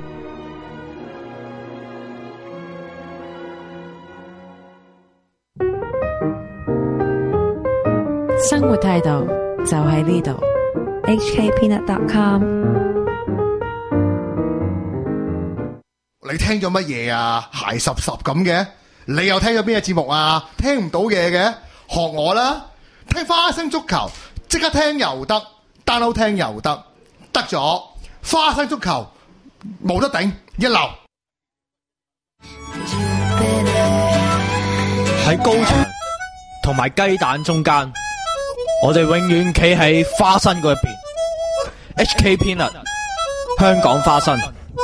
生活態度就喺呢度。H K peanut dot com。 你聽咗乜嘢啊？鞋濕濕咁嘅，你又聽咗邊個節目啊？聽唔到嘢嘅，學我啦，聽花生足球，即刻聽又得 ，download 聽又得，得咗花生足球冇得頂，一流。 喺高牆同埋雞蛋中間，我哋永遠企喺花生嗰一邊。H K Peanut， 香港花生。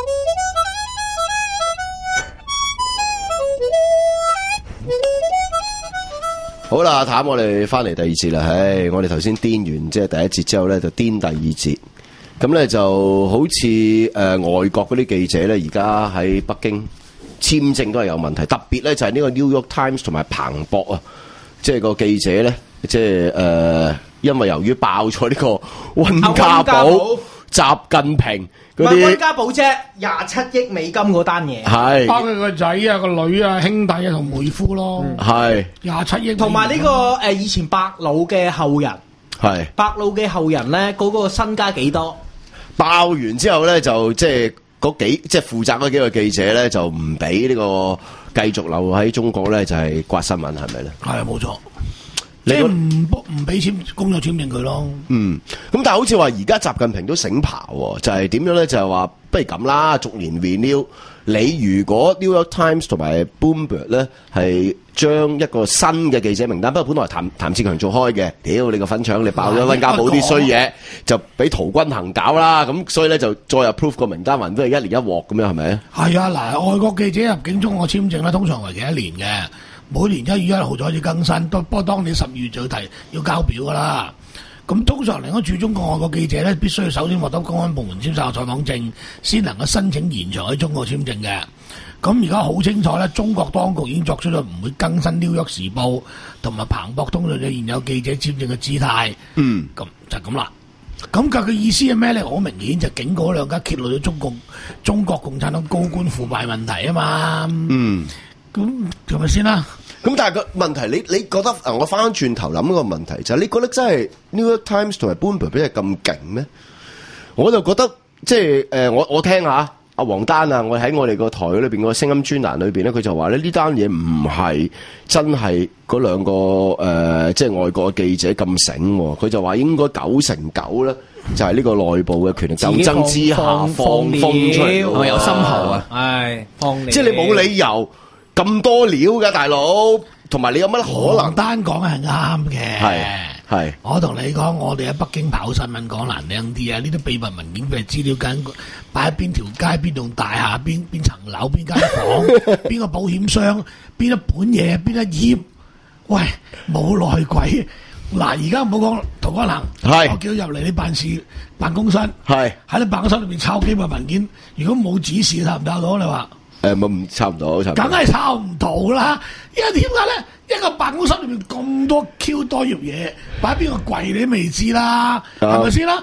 好啦，阿譚，我哋翻嚟第二節啦。唉，我哋頭先癲完即係第一節之後咧，就癲第二節。咁咧就好似誒、呃、外國嗰啲記者咧，而家喺北京簽證都係有問題，特別咧就係呢個 New York Times 同埋彭博啊，即係個記者咧，即係誒、呃，因為由於爆咗呢個溫家寶、習近平嗰啲， 唔係溫家寶啫，廿七億美金嗰單嘢， 係包佢個仔啊、個女啊、兄弟啊同妹夫咯， 係廿七億， 同埋呢個誒以前白老嘅後人， 係白老嘅後人咧，嗰、嗰個身家幾多？ 爆完之後咧，就即係嗰幾即係負責嗰幾個記者咧，就唔俾呢個繼續留喺中國咧，就係、是、刮新聞，係咪咧？ 係啊，冇錯。即係唔唔俾簽工作簽證佢咯。 嗯，咁但係好似話而家習近平都醒爬喎，就係、是、點樣咧？就係話不如咁啦，逐年 renew。你如果 New York Times 同埋 Bloomberg 咧係將一個新嘅記者名單，不過本來譚譚志強做開嘅，屌你個粉腸，你爆咗溫家寶啲衰嘢，就俾陶君行搞啦。咁所以咧就再 approve 個名單，還都係一年一鑊咁樣，係咪？係啊，嗱，外國記者入境中國簽證咧，通常為期一年嘅。每年一月一號就開始更新，不過當年十二月就要提要交表噶啦。咁通常嚟講，駐中國外國記者咧，必須要首先獲得公安部門簽發採訪證，先能夠申請延長喺中國簽證嘅。咁而家好清楚咧，中國當局已經作出咗唔會更新《紐約時報》同埋彭博通訊嘅現有記者簽證嘅姿態。 嗯， 咁就咁啦。咁佢嘅意思係咩咧？好明顯就警告兩家揭露咗中共中國共產黨高官腐敗問題啊嘛。 嗯。 咁係咪先啦？ 咁但係個問題，你你覺得啊？我翻返轉頭諗個問題就係、是，你覺得真係 New York Times 同埋 Bloomberg 比係咁勁咩？我就覺得即係誒、呃，我我聽下阿黃丹啊，我喺我哋個台裏邊個聲音專欄裏邊咧，佢就話咧呢單嘢唔係真係嗰兩個誒、呃，即係外國記者咁醒，佢就話應該九成九咧，就係、是、呢個內部嘅權力鬥爭之下放風出嚟， 係咪有深喉啊？唉，放即係你冇理由。咁多料嘅大佬，同埋你有乜可能？ 單講係啱嘅， 係係。我同你講，我哋喺北京跑新聞講難聽啲啊！呢啲秘密文件嘅資料緊擺喺邊條街、邊棟大廈、邊邊層樓、邊間房、邊個保險箱、邊一本嘢、邊一頁，喂，冇內鬼！嗱，而家唔好講陶君行，我叫佢入嚟你辦事辦公室，係喺你辦公室裏面抄機密文件，如果冇指示，抄唔抄到？你話？ 誒，冇唔抄唔到， 梗係抄唔到啦！因為點解咧？一個辦公室裏面咁多 Q 多頁嘢，擺邊個櫃你都未知啦，係咪先啦？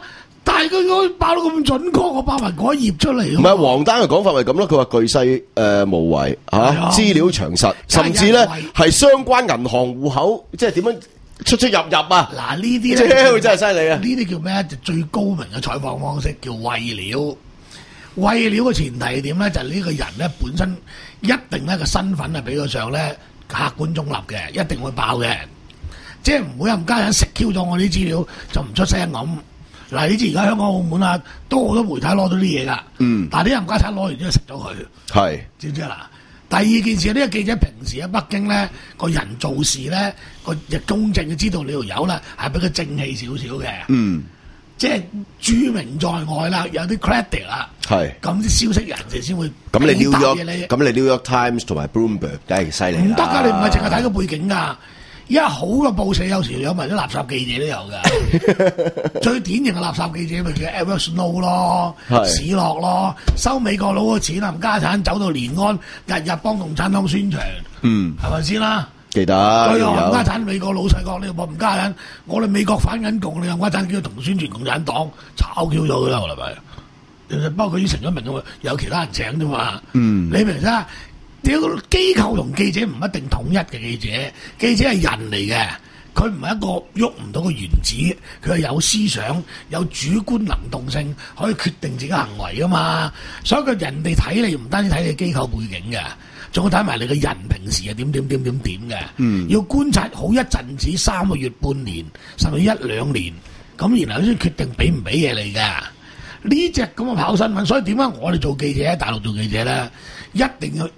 但係佢可以爆到咁準確，我爆埋嗰一頁出嚟。 唔係黃丹嘅講法咪咁咯？佢話巨細誒無遺嚇，資料詳實，甚至咧係相關銀行戶口，即係點樣出出入入啊！ 嗱呢啲咧， 真係犀利啊！ 呢啲叫咩？就最高明嘅採訪方式叫餵料。餵料嘅前提係點咧？就係、是、呢個人咧本身一定咧個身份係比較上咧客觀中立嘅，一定會爆嘅。即係唔會冚家人食 Q 咗我啲資料就唔出聲咁。嗱，你知而家香港澳門啊，都好多媒體攞到啲嘢噶。嗯。但係啲冚家產攞完之後食咗佢。係。知唔知啊？嗱，第二件事呢、呢個記者平時喺北京咧個人做事咧個亦公正嘅，知道你條友咧係比較正氣少少嘅。嗯。即係著名在外啦，有啲 credit 啦。係。咁啲消息人士先會。 咁你 New York， 咁你 New York Times 同埋 Bloomberg 梗係犀利啦。 唔得㗎，你唔係淨係睇個背景㗎。因為好嘅報社有時有埋啲垃圾記者都有㗎。最典型嘅垃圾記者咪叫 Edward Snow 咯，史洛咯，收美國佬嘅錢冚家產走到連安，日日幫共產黨宣傳。嗯，係咪先啦？記得。對啊，冚家產美國老細講你話唔加人，我哋美國反緊共，你冚家產叫佢同宣傳共產黨，炒 Q 咗佢啦，係咪？其實不過佢已經成咗名㗎嘛，有其他人請啫嘛。嗯，你明唔明啊？屌，機構同記者唔一定統一嘅，記者，記者係人嚟嘅，佢唔係一個喐唔到嘅原子，佢係有思想、有主觀能動性，可以決定自己行為噶嘛。所以佢人哋睇你唔單止睇你機構背景嘅，仲要睇埋你個人平時係點點點點點嘅。嗯，要觀察好一陣子，三個月、半年，甚至一兩年，咁然後先決定俾唔俾嘢你㗎。呢隻咁嘅跑新聞，所以點解我哋做記者喺大陸做記者咧，一定要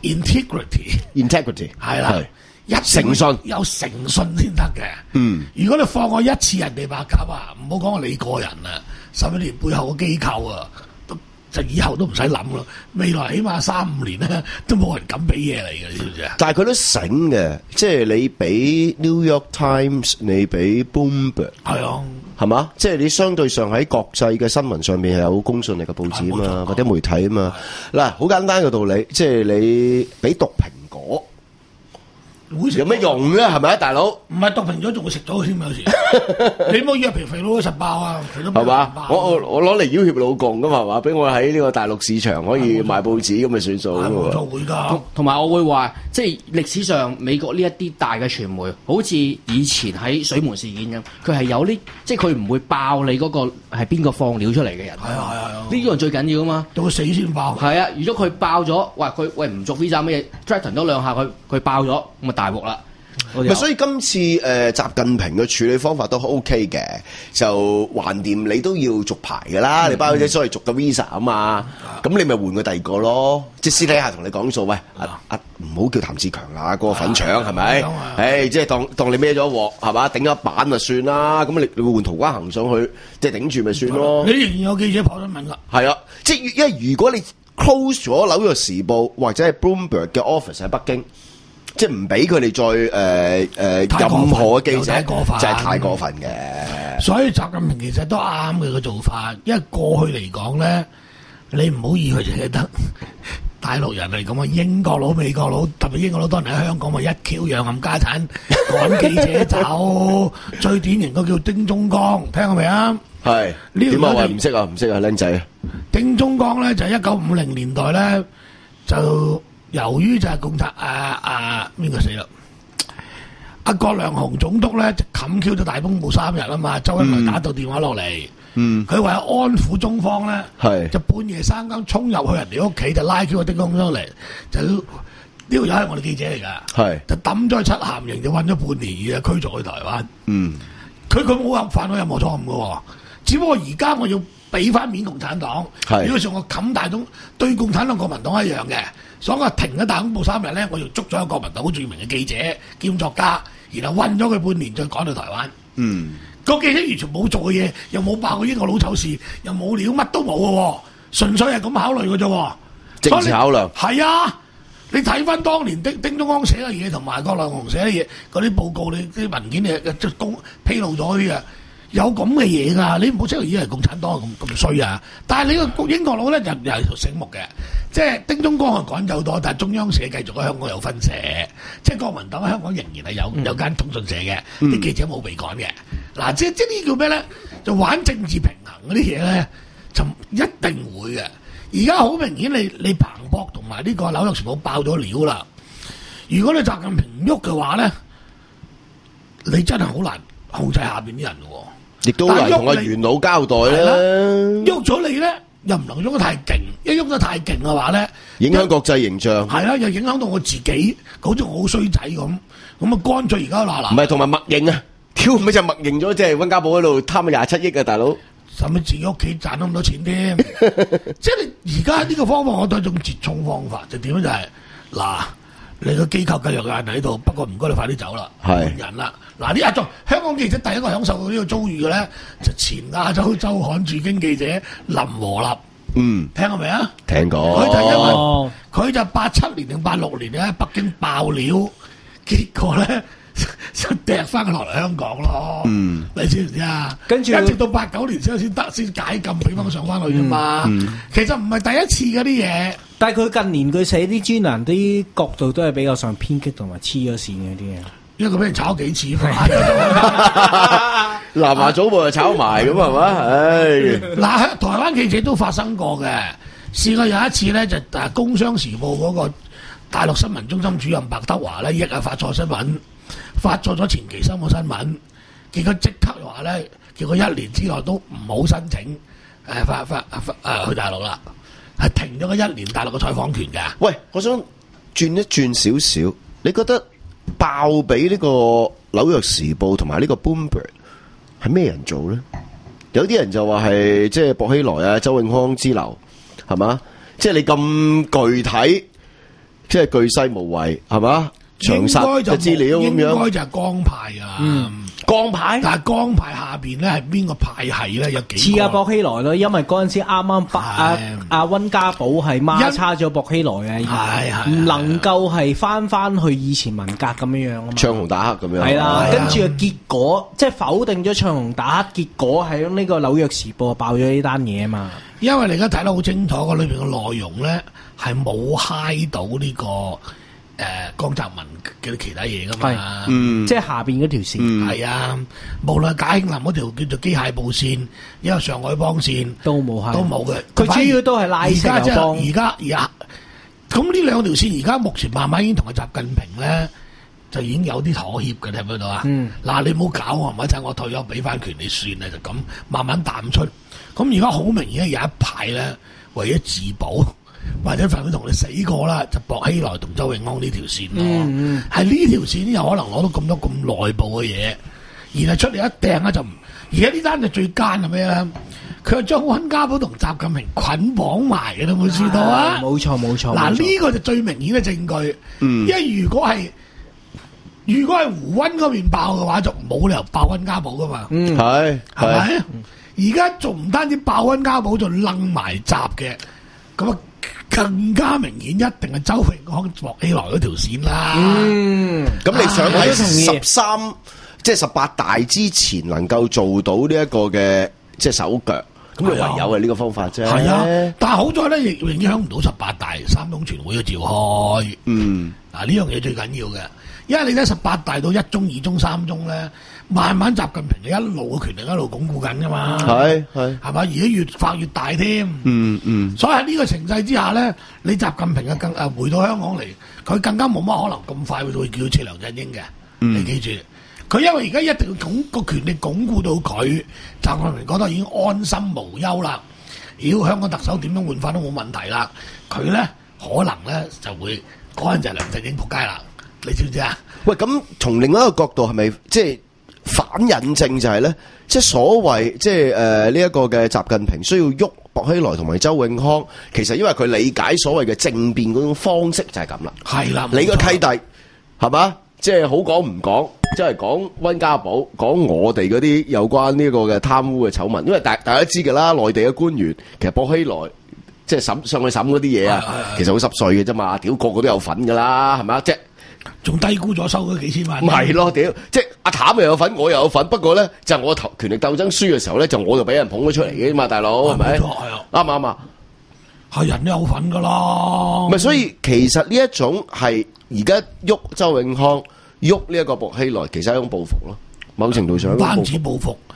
Integrity，integrity 係啦，一誠信有誠信先得嘅。嗯，如果你放過一次人哋白鴿啊，唔好講我你個人啊，甚至連背後嘅機構啊，都就以後都唔使諗咯。未來起碼三五年咧，都冇人敢俾嘢嚟嘅，你知唔知啊？但係佢都醒嘅，即係你俾 New York Times， 你俾 Bloomberg， 係啊。係嘛？即係你相對上喺國際嘅新聞上面係有公信力嘅報紙啊嘛，或者媒體啊嘛。嗱，好簡單嘅道理，即係你俾毒蘋果，有咩用咧？係咪啊，大佬？唔係毒蘋果仲會食咗佢添，有時。你冇以為肥肥佬都實爆啊？係嘛？我我我攞嚟要挾老共噶嘛，係嘛？俾我喺呢個大陸市場可以賣報紙咁咪算數㗎喎。會㗎。 同埋我會話，即係歷史上美國呢一啲大嘅傳媒，好似以前喺水門事件咁，佢係有呢，即係佢唔會爆你嗰個係邊個放料出嚟嘅人。係啊係啊係啊！呢樣最緊要啊嘛。到佢死先爆。係啊！如果佢爆咗，喂佢喂唔續 visa 乜嘢 threaten 咗兩下，佢佢爆咗，咁啊大鑊啦。 所以今次誒、呃、習近平嘅處理方法都 OK 嘅，就橫掂你都要續牌㗎啦，嗯、你包咗所謂續個 visa 啊嘛，咁、嗯、你咪換個第二個咯，即係私底下同你講數，喂啊啊唔好叫譚志強啊，嗰個粉腸係咪？誒即係當當你孭咗鑊係嘛，頂一板就算啦，咁你你會換土瓜行上去，即係頂住咪算咯。你仍然有記者跑新聞㗎。係啊，即係因為如果你 close 咗紐約時報或者係 Bloomberg 嘅 office 喺北京。即係唔俾佢哋再誒誒、呃呃、任何嘅記者，就係太過分嘅。所以習近平其實都啱嘅個做法，因為過去嚟講咧，你唔好以為淨係得大陸人嚟咁啊，英國佬、美國佬，特別英國佬當年喺香港咪一 Q 讓冚家產趕記者走，最典型個叫丁忠剛，聽過未啊？係點啊？話唔識啊？唔識啊？僆仔啊！丁忠剛咧就係一九五零年代咧就。由於就係共產啊啊邊個死啦？阿葛量洪總督咧就冚 Q 咗大公報三日啊嘛，周恩來打到電話落嚟，嗯，佢為咗安撫中方咧，係就半夜三更衝入去人哋屋企就拉 Q 個丁公上嚟，就呢條友係我哋記者嚟㗎，係就抌咗去七咸營就韞咗半年，而家驅逐去台灣，嗯，佢佢冇犯到任何錯誤嘅喎，只不過而家我要俾翻面共產黨，如果上我冚大東對共產黨國民黨一樣嘅。所以我停咗大公報三日咧，我就捉咗一個國民黨好著名嘅記者兼作家，然後韞咗佢半年，再趕到台灣。嗯，個記者完全冇做嘅嘢，又冇爆過英國佬醜事，又冇料，乜都冇嘅喎，純粹係咁考慮嘅啫。政治考量係啊！你睇翻當年丁丁忠剛寫嘅嘢，同埋葛量洪寫嘅嘢，嗰啲報告、你啲文件嘅即係公披露咗啲嘅。有咁嘅嘢㗎，你唔好即係以為共產黨咁咁衰啊！但係你個英國佬咧就又係醒目嘅，即係丁忠剛係趕走多，但係中央社繼續喺香港有分社，即係國民黨喺香港仍然係有、嗯、有間通訊社嘅，啲、嗯、記者冇被趕嘅。嗱、啊，即即係呢叫咩咧？就玩政治平衡嗰啲嘢咧，就一定會嘅。而家好明顯你，你你彭博同埋呢個紐約時報爆咗料啦。如果你習近平唔喐嘅話咧，你真係好難控制下邊啲人喎。 亦都嚟同阿元老交代啦。 喐咗你咧，又唔能喐得太勁，一喐得太勁嘅話咧， 影響國際形象。 係啦，又影響到我自己，好似我好衰仔咁。咁啊，乾脆而家嗱嗱。 唔係同埋默認啊，挑咪就默認咗，即係溫家寶喺度貪咗廿七億啊，大佬。 使乜自己屋企賺咁多錢添？即係你而家呢個方法，我都係一種折衷方法，就點樣就係、是、嗱，你個機構繼續有人喺度，不過唔該你快啲走啦，換人啦。嗱，呢一種香港記者第一個享受到呢個遭遇嘅咧，就前亞洲週刊駐京記者林和立。 嗯， 聽過未啊？ 聽過。 佢就因為佢就八七年定八六年咧喺北京爆料，結果咧。就掟翻佢落嚟香港咯，嗯、你知唔知啊？跟住一直到八九年之後先得先解禁，俾翻佢上翻去啫嘛。嗯嗯、其實唔係第一次嗰啲嘢， 但係佢近年佢寫啲專欄啲角度都係比較上偏激同埋黐咗線嗰啲嘢。 因為佢俾人炒幾次嘛。 南華早報就炒埋咁係嘛？唉， 嗱，台灣記者都發生過嘅，試過有一次咧就誒《工商時報》嗰個大陸新聞中心主任白德華咧，亦係發錯新聞。發錯咗前期新聞新聞，結果即刻話咧，叫佢一年之內都唔好申請誒發發誒去大陸啦，係停咗佢一年大陸嘅採訪權㗎。 喂，我想轉一轉少少，你覺得爆俾呢個紐約時報同埋呢個 Bloomberg 係咩人做咧？有啲人就話係即係薄熙來啊、周永康之流，係嘛？即係你咁具體，即係巨細無遺，係嘛？詳細嘅資料咁樣， 應該就係江派啊。 嗯，江派， 但係江派下邊咧係邊個派系咧？有幾似阿薄熙來咯，因為嗰陣時啱啱白阿阿溫家寶係孖叉咗薄熙來嘅， 係係唔能夠係翻翻去以前文革咁樣樣啊嘛。 唱紅打黑咁樣， 係啦，跟住嘅結果即係否定咗唱紅打黑，結果係喺呢個紐約時報爆咗呢單嘢啊嘛。 因為你而家睇得好清楚，個裏邊嘅內容咧係冇嗨到呢個。誒、呃、江澤民嘅其他嘢噶嘛， 嗯，即係下邊嗰條線， 係、嗯、啊，無論賈慶林嗰條叫做機械部線，因為上海幫線都冇係， 都冇嘅， 佢主要都係拉石油幫。 而家而家咁呢兩條線，而家目前慢慢已經同阿習近平咧，就已經有啲妥協嘅，你睇唔睇到啊？嗱、嗯，你唔好搞我，咪等我退休俾翻權你算啦，就咁慢慢淡出。咁而家好明顯有一派咧，為咗自保。或者份會同你死過啦，就薄熙來同周永康呢條線咯，係呢、嗯、條線有可能攞到咁多咁內部嘅嘢，然後出嚟一掟咧就，而家呢單就最奸係咩咧？佢係將溫家寶同習近平捆綁埋嘅，你有冇知道啊？ 冇錯冇錯， 嗱呢個就最明顯嘅證據，嗯、因為如果係如果係胡溫嗰邊爆嘅話，就冇理由爆溫家寶噶嘛， 嗯係係咪？而家仲唔單止爆溫家寶，就掕埋習嘅，咁啊。更加明顯，一定係周永康薄熙來嗰條線啦。嗯， 咁你想喺十三即係十八大之前能夠做到呢一個嘅即係手腳，咁唯有係呢個方法啫。 係啊，但係好在咧，亦影響唔到十八大三中全會嘅召開。嗯，嗱呢樣嘢最緊要嘅，因為你睇十八大到一中、二中、三中咧。慢慢習近平一路嘅權力一路鞏固緊噶嘛，係係係嘛，而家越發越大添。嗯嗯，所以喺呢個情勢之下咧，你習近平啊更誒回到香港嚟，佢更加冇乜可能咁快會會叫撤梁振英嘅。嗯、你記住，佢因為而家一定要鞏個權力鞏固到佢，習近平覺得已經安心無憂啦。如果香港特首點樣換法都冇問題啦，佢咧可能咧就會嗰陣就係梁振英仆街啦。你知唔知啊？ 喂，咁從另外一個角度係咪即係？反引證就係咧，即係所謂即係誒呢一個嘅習近平需要喐薄熙來同埋周永康，其實因為佢理解所謂嘅政變嗰種方式就係咁啦。係啦，你個契弟係嘛？即係好講唔講，即係講溫家寶，講我哋嗰啲有關呢個嘅貪污嘅醜聞，因為大大家知㗎啦，內地嘅官員其實薄熙來即係審上去審嗰啲嘢啊，其實好濕碎嘅啫嘛，屌個個都有份㗎啦，係咪啊？即係。 仲低估咗收嗰幾千萬， 唔係咯，屌！即係阿譚又有份，我又有份。不過咧，就係、我投權力鬥爭輸嘅時候咧，就我就俾人捧咗出嚟嘅嘛，大佬係咪？冇錯，係啊，啱唔啱啊？ 係人都有份噶啦。 唔係，所以其實呢一種係而家喐周永康、喐呢一個薄熙來，其實係一種報復咯。某程度上， 唔單止報復，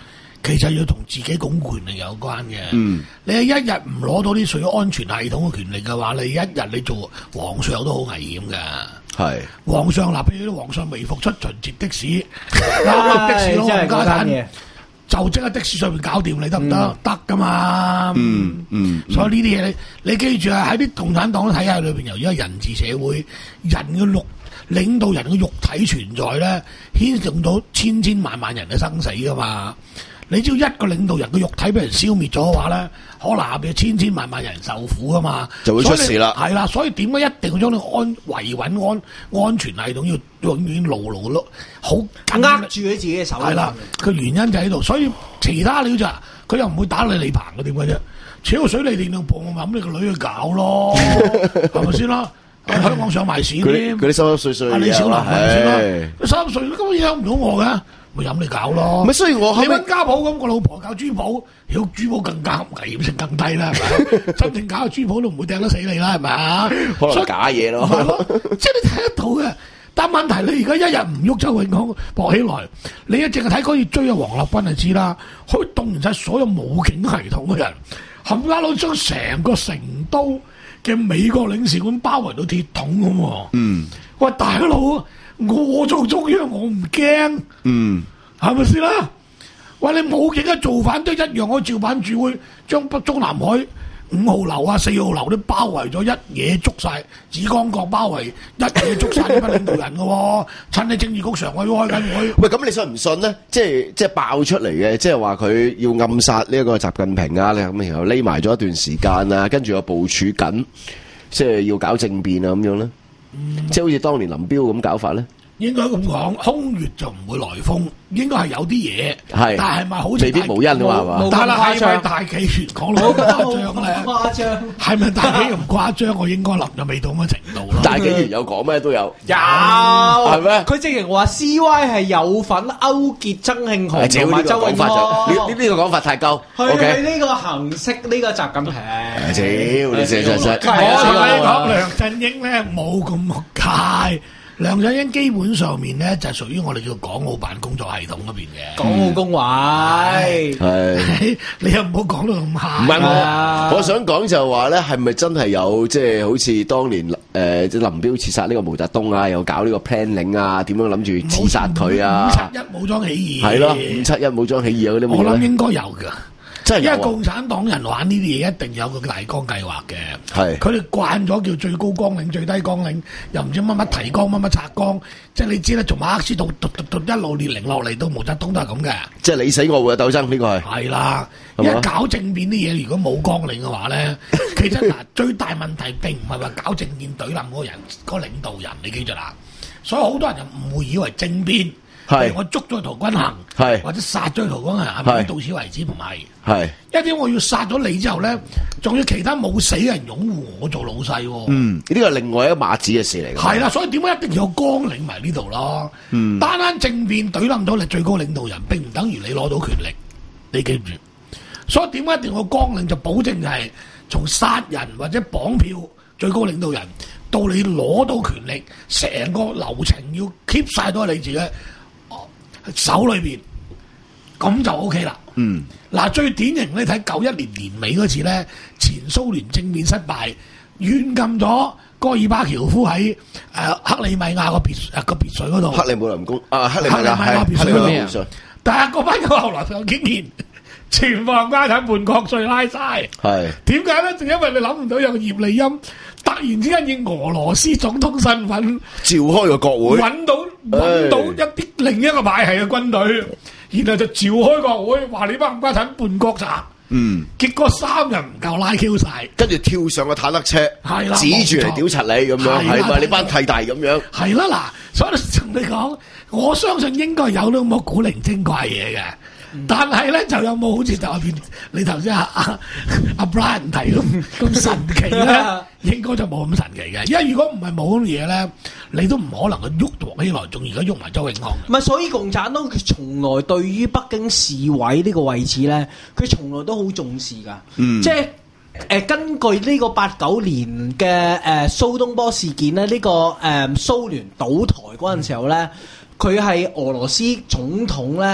其實要同自己鞏固權力有關嘅。 嗯， 你係一日唔攞到啲屬於安全系統嘅權力嘅話，你一日你做皇上都好危險㗎。 係皇上嗱，譬如啲皇上微服出巡接的士，啱啱的士佬冚家產，就即刻的士上面搞掂你得唔得？得㗎嘛。 嗯嗯， 所以呢啲嘢你你記住啊，喺啲共產黨體系裏邊，由於係人治社會，人嘅肉領導人嘅肉體存在咧，牽動到千千萬萬人嘅生死㗎嘛。你只要一個領導人嘅肉體俾人消滅咗嘅話咧，可能下邊千千萬萬人受苦噶嘛， 就會出事啦。 係啦，所以點解一定要將你安維穩安安全系統要永遠牢牢咯，好握住喺自己嘅手。 係啦，個原因就喺度，所以其他料就佢又唔會打你李鵬嘅點解啫？超水利電量磅，咁你個女去搞咯，係咪先啦？香港上埋市添， 嗰啲濕濕碎碎嘅， 李小龍係先啦，三十歲根本影響唔到我嘅。咪飲你搞咯， 咪所以我你揾家寶咁個老婆搞珠寶，曉珠寶更加危險性更低啦，係咪？真正搞個珠寶都唔會掟得死你啦，係咪啊？ 可能假嘢咯， 即係你睇得到嘅。但問題你而家一日唔喐，周永康搏起來，你一淨係睇嗰次追阿黃立軍就知啦，可以動員晒所有武警系統嘅人，冚家佬將成個成都嘅美國領事館包圍到鐵桶咁喎。 嗯， 喂大佬。我做中央我唔驚， 嗯， 係咪先啦？喂，你武警嘅造反都一樣，可以照板煮碗，將北中南海五號樓啊、四號樓都包圍咗，一嘢捉晒紫光閣包圍，一嘢捉晒呢班領導人嘅喎。趁你政治局常委開緊會， 喂，咁你信唔信呢？即係即係爆出嚟嘅，即係話佢要暗殺呢一個習近平啊，你咁然後匿埋咗一段時間啊，跟住又部署緊，即係要搞政變啊咁樣咧。嗯、即係好似當年林彪咁搞法咧， 應該咁講，空穴就唔會來風，應該係有啲嘢， 係， 但係咪好似未必無因啊嘛，係嘛？ 但係係咪大企員講到咁誇張咧？ 誇張係咪大企員咁誇張？我應該諗就未到咁嘅程度咯。 大企員有講咩都有， 有係咩？ 佢直情話 C Y 係有份勾結曾慶紅同埋周永康， 呢呢呢個講法太高。 佢係呢個行識呢個習近平。 屌，你真真真！ 我同你講，梁振英咧冇咁木街。梁振英基本上面咧就係屬於我哋叫港澳辦工作系統嗰邊嘅港澳工委， 係你又唔好講到咁下。 唔係我，我想講就話咧，係咪真係有即係好似當年誒即林彪刺殺呢個毛澤東啊，又搞呢個 planning 啊，點樣諗住刺殺佢啊？ 五七一武裝起義係咯，五七一武裝起義嗰啲， 我諗應該有㗎。 真係有啊， 因為共產黨人玩呢啲嘢一定有個大綱計劃嘅， 係佢哋慣咗叫最高綱領、最低綱領，又唔知乜乜提綱、乜乜拆綱，即係你知啦，從馬克思到到到一路列寧落嚟到毛澤東都係咁嘅， 即係你死我活嘅鬥爭，呢個係係啦。一搞政變啲嘢，如果冇綱領嘅話咧，其實嗱最大問題並唔係話搞政變懟冧嗰個人、嗰個領導人，你記住啦。所以好多人就唔會以為政變。係我捉咗陶君行，係或者殺咗陶君行，係咪到此為止？唔係，係一啲我要殺咗你之後咧，仲要其他冇死嘅人擁護我做老細。 嗯，呢個係另外一碼子嘅事嚟嘅。 係啦，所以點解一定要有綱領埋呢度咯？嗯，單單政變懟冧咗你最高領導人，並唔等於你攞到權力。你記住，所以點解一定要有綱領？就保證係從殺人或者綁票最高領導人到你攞到權力，成個流程要 keep 晒到你自己手裏邊，咁就 O K 啦。嗯，嗱，最典型你睇九一年年尾嗰次咧，前蘇聯政變失敗，軟禁咗戈爾巴喬夫喺誒、呃、克里米亞個別誒個別墅嗰度。 克里姆林宮啊，克里米亞係別墅嗰度。 但係嗰班友後來就竟然全部家產叛國罪拉晒。係點解咧？就因為你諗唔到有個葉利欽突然之間以俄羅斯總統身份召開個國會， 揾到揾到一啲另一個派系嘅軍隊，然後就召開國會，話你班家產叛國賊。嗯，結果三人唔夠拉 Q 晒， 跟住跳上個坦克車， 係啦， 指住嚟屌柒你咁樣，係咪你班契弟咁樣？ 係啦，嗱，所以同你講，我相信應該有啲咁嘅古靈精怪嘢嘅。但係咧就有冇好似就邊你頭先阿阿阿 Brian 提咁咁神奇咧？應該就冇咁神奇嘅，因為如果唔係冇咁嘢咧，你都唔可能去喐動起來，仲而家喐埋周永康。 唔係，所以共產黨佢從來對於北京市委呢個位置咧，佢從來都好重視㗎。嗯，即係誒、呃、根據呢個八九年嘅誒、呃、蘇東坡事件咧，呢、這個誒、呃、蘇聯倒台嗰陣時候咧，佢係俄羅斯總統咧。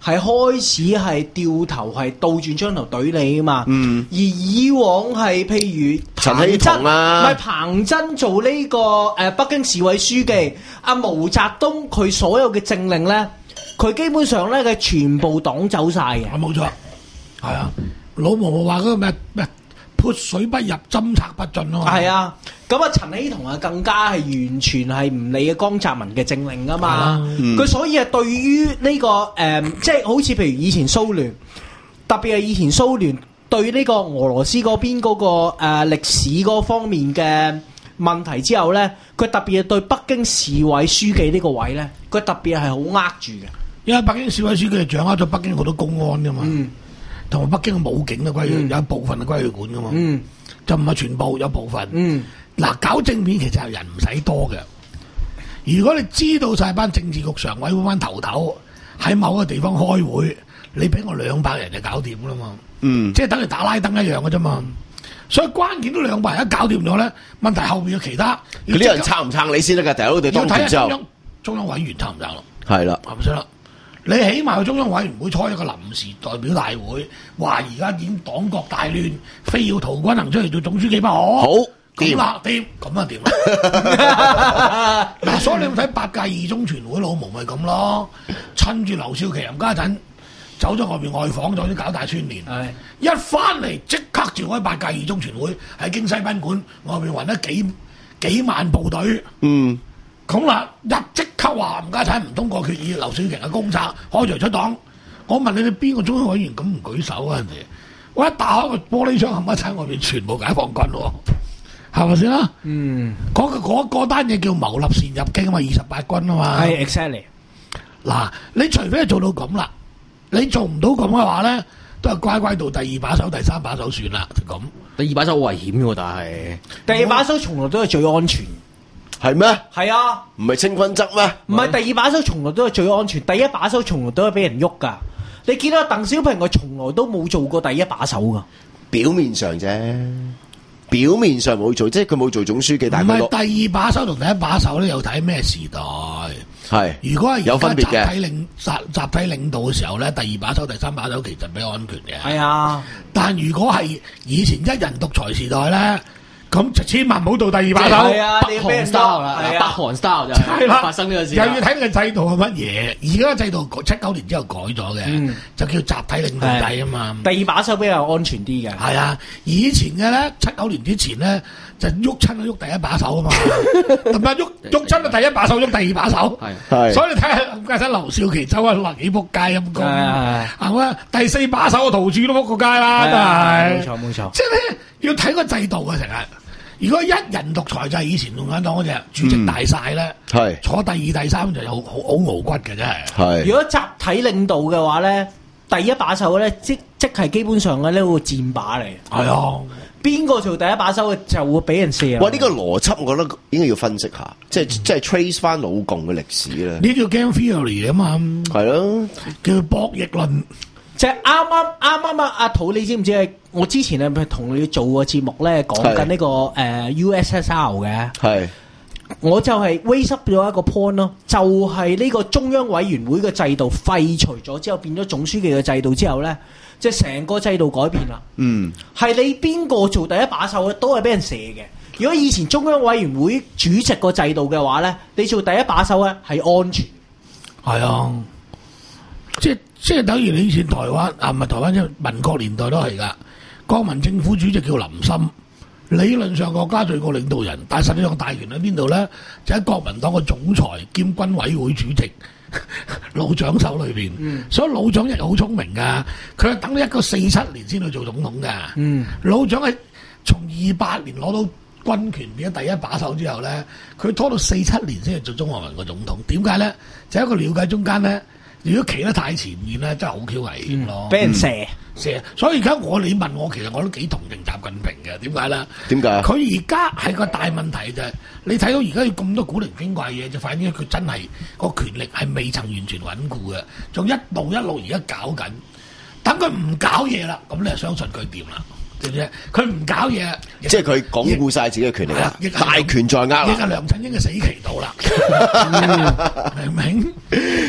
係開始係掉頭係倒轉槍頭懟你啊嘛。 嗯。 而以往係譬如陳希同啊， 唔係彭真做呢、這個誒、呃、北京市委書記，阿、嗯、毛澤東佢所有嘅政令咧，佢基本上咧佢全部擋走晒嘅。 冇錯，係啊，老毛話嗰個咩咩潑水不入，針插不進啊嘛。 係啊，咁啊陳希同啊更加係完全係唔理嘅江澤民嘅政令啊嘛。佢、嗯、所以係對於呢、這個誒、呃，即係好似譬如以前蘇聯，特別係以前蘇聯。對呢個俄羅斯嗰邊嗰個誒歷史嗰方面嘅問題之後咧，佢特別係對北京市委書記呢個位咧，佢特別係好握住嘅。因為北京市委書記係掌握咗北京好多公安噶嘛，同埋、嗯、北京嘅武警嘅歸佢，有一部分係歸佢管噶嘛，嗯、就唔係全部，有部分。嗱、嗯，搞政變其實係人唔使多嘅。如果你知道晒班政治局常委會班頭頭喺某個地方開會，你俾我兩百人就搞掂噶啦嘛。嗯，即係等於打拉登一樣嘅啫嘛，所以關鍵都兩百人一搞掂咗咧，問題後邊有其他。嗰啲人撐唔撐你先得㗎？第一佢哋當權之後，中央中央委員撐唔撐咯？係啦，係咪先啦？你起碼個中央委員會開一個臨時代表大會，話而家已經黨國大亂，非要陶君行出嚟做總書記不可。好，掂啦，掂，咁啊掂啦。嗱，所以你睇八屆二中全會老毛咪咁咯，趁住劉少奇任家陣。走咗外邊外訪，走咗搞大串聯，是一翻嚟即刻召開八屆二中全會，喺京西賓館外邊揾咗幾幾萬部隊。嗯，咁啦，一即刻話吳家產唔通過決議，劉少奇嘅公策開除出黨。我問你哋邊個中央委員咁唔舉手啊？人哋我一打開個玻璃窗，冚家產外邊全部解放軍喎，係咪先啦？嗯，嗰、那個嗰嗰單嘢叫謀立擅入京啊嘛，二十八軍啊嘛。係 exactly。嗱，你除非係做到咁啦。你做唔到咁嘅話咧，都係乖乖到第二把手、第三把手算啦，就咁。第二把手好危險嘅喎，但係第二把手從來都係最安全，係咩？係啊，唔係清君側咩？唔係第二把手從來都係最安全，第一把手從來都係俾人喐噶。你見到鄧小平，佢從來都冇做過第一把手噶，表面上啫。表面上冇做，即係佢冇做總書記，但係唔係第二把手同第一把手咧，又睇咩時代？係如果係有分別嘅集體領集集體領導嘅時候咧，第二把手、第三把手其實比較安全嘅。係啊，但如果係以前一人獨裁時代咧，咁就千萬唔好到第二把手。係啊，北韓 style 啦，北韓 style 就係發生呢個事。又要睇呢個制度係乜嘢？而家個制度七九年之後改咗嘅，就叫集體領導制啊嘛。第二把手比較安全啲嘅。係啊，以前嘅咧七九年之前咧就喐親都喐第一把手啊嘛，同埋喐喐親啊第一把手喐第二把手。係，所以你睇下咁解睇劉少奇走啊嗱幾仆街咁講，係嘛？第四把手個圖主都仆個街啦，真係。冇錯冇錯。即係咧要睇個制度啊成日。如果一人獨裁就係以前共產黨嗰隻主席大晒咧，係、嗯、坐第二、第三就好好好傲骨嘅真係。係如果集體領導嘅話咧，第一把手咧即即係基本上嘅呢個箭靶嚟。係啊，邊個做第一把手嘅就會俾人射。哇！呢、這個邏輯我覺得應該要分析下，即係、嗯、即係 trace 翻老共嘅歷史咧。呢叫 game theory 啊嘛，係咯，叫博弈論。即係啱啱啱啱啊！阿土，你知唔知啊？我之前係咪同你做個節目咧，講緊呢個誒、呃、U S S R 嘅。係，我就係 raise up 咗一個 point 咯，就係呢個中央委員會嘅制度廢除咗之後，變咗總書記嘅制度之後咧，即係成個制度改變啦。嗯，係你邊個做第一把手咧，都係俾人射嘅。如果以前中央委員會主席個制度嘅話咧，你做第一把手咧係安全。係啊，即係。即係等於你以前台灣啊，唔係台灣，即係民國年代都係噶。國民政府主席叫林森，理論上國家最高領導人，但係實際上大權喺邊度咧？就喺國民黨嘅總裁兼軍委會主席老蔣手裏邊。嗯、所以老蔣亦好聰明噶，佢係等咗一九四七年先去做總統噶。嗯、老蔣係從二八年攞到軍權變咗第一把手之後咧，佢拖到四七年先去做中華民國總統。點解咧？就一個了解中間咧。如果企得太前面咧，真係好 Q 危險咯，俾、嗯、人射射。所以而家我你問我，其實我都幾同情習近平嘅。點解咧？點解？佢而家係個大問題就係，你睇到而家要咁多古靈精怪嘢，就反映佢真係個權力係未曾完全穩固嘅，仲一路一路而家搞緊。等佢唔搞嘢啦，咁你就相信佢掂啦。知唔知？佢唔搞嘢，即係佢鞏固晒自己嘅權力啦，大權在握啦。依家梁振英嘅死期到啦，明唔明？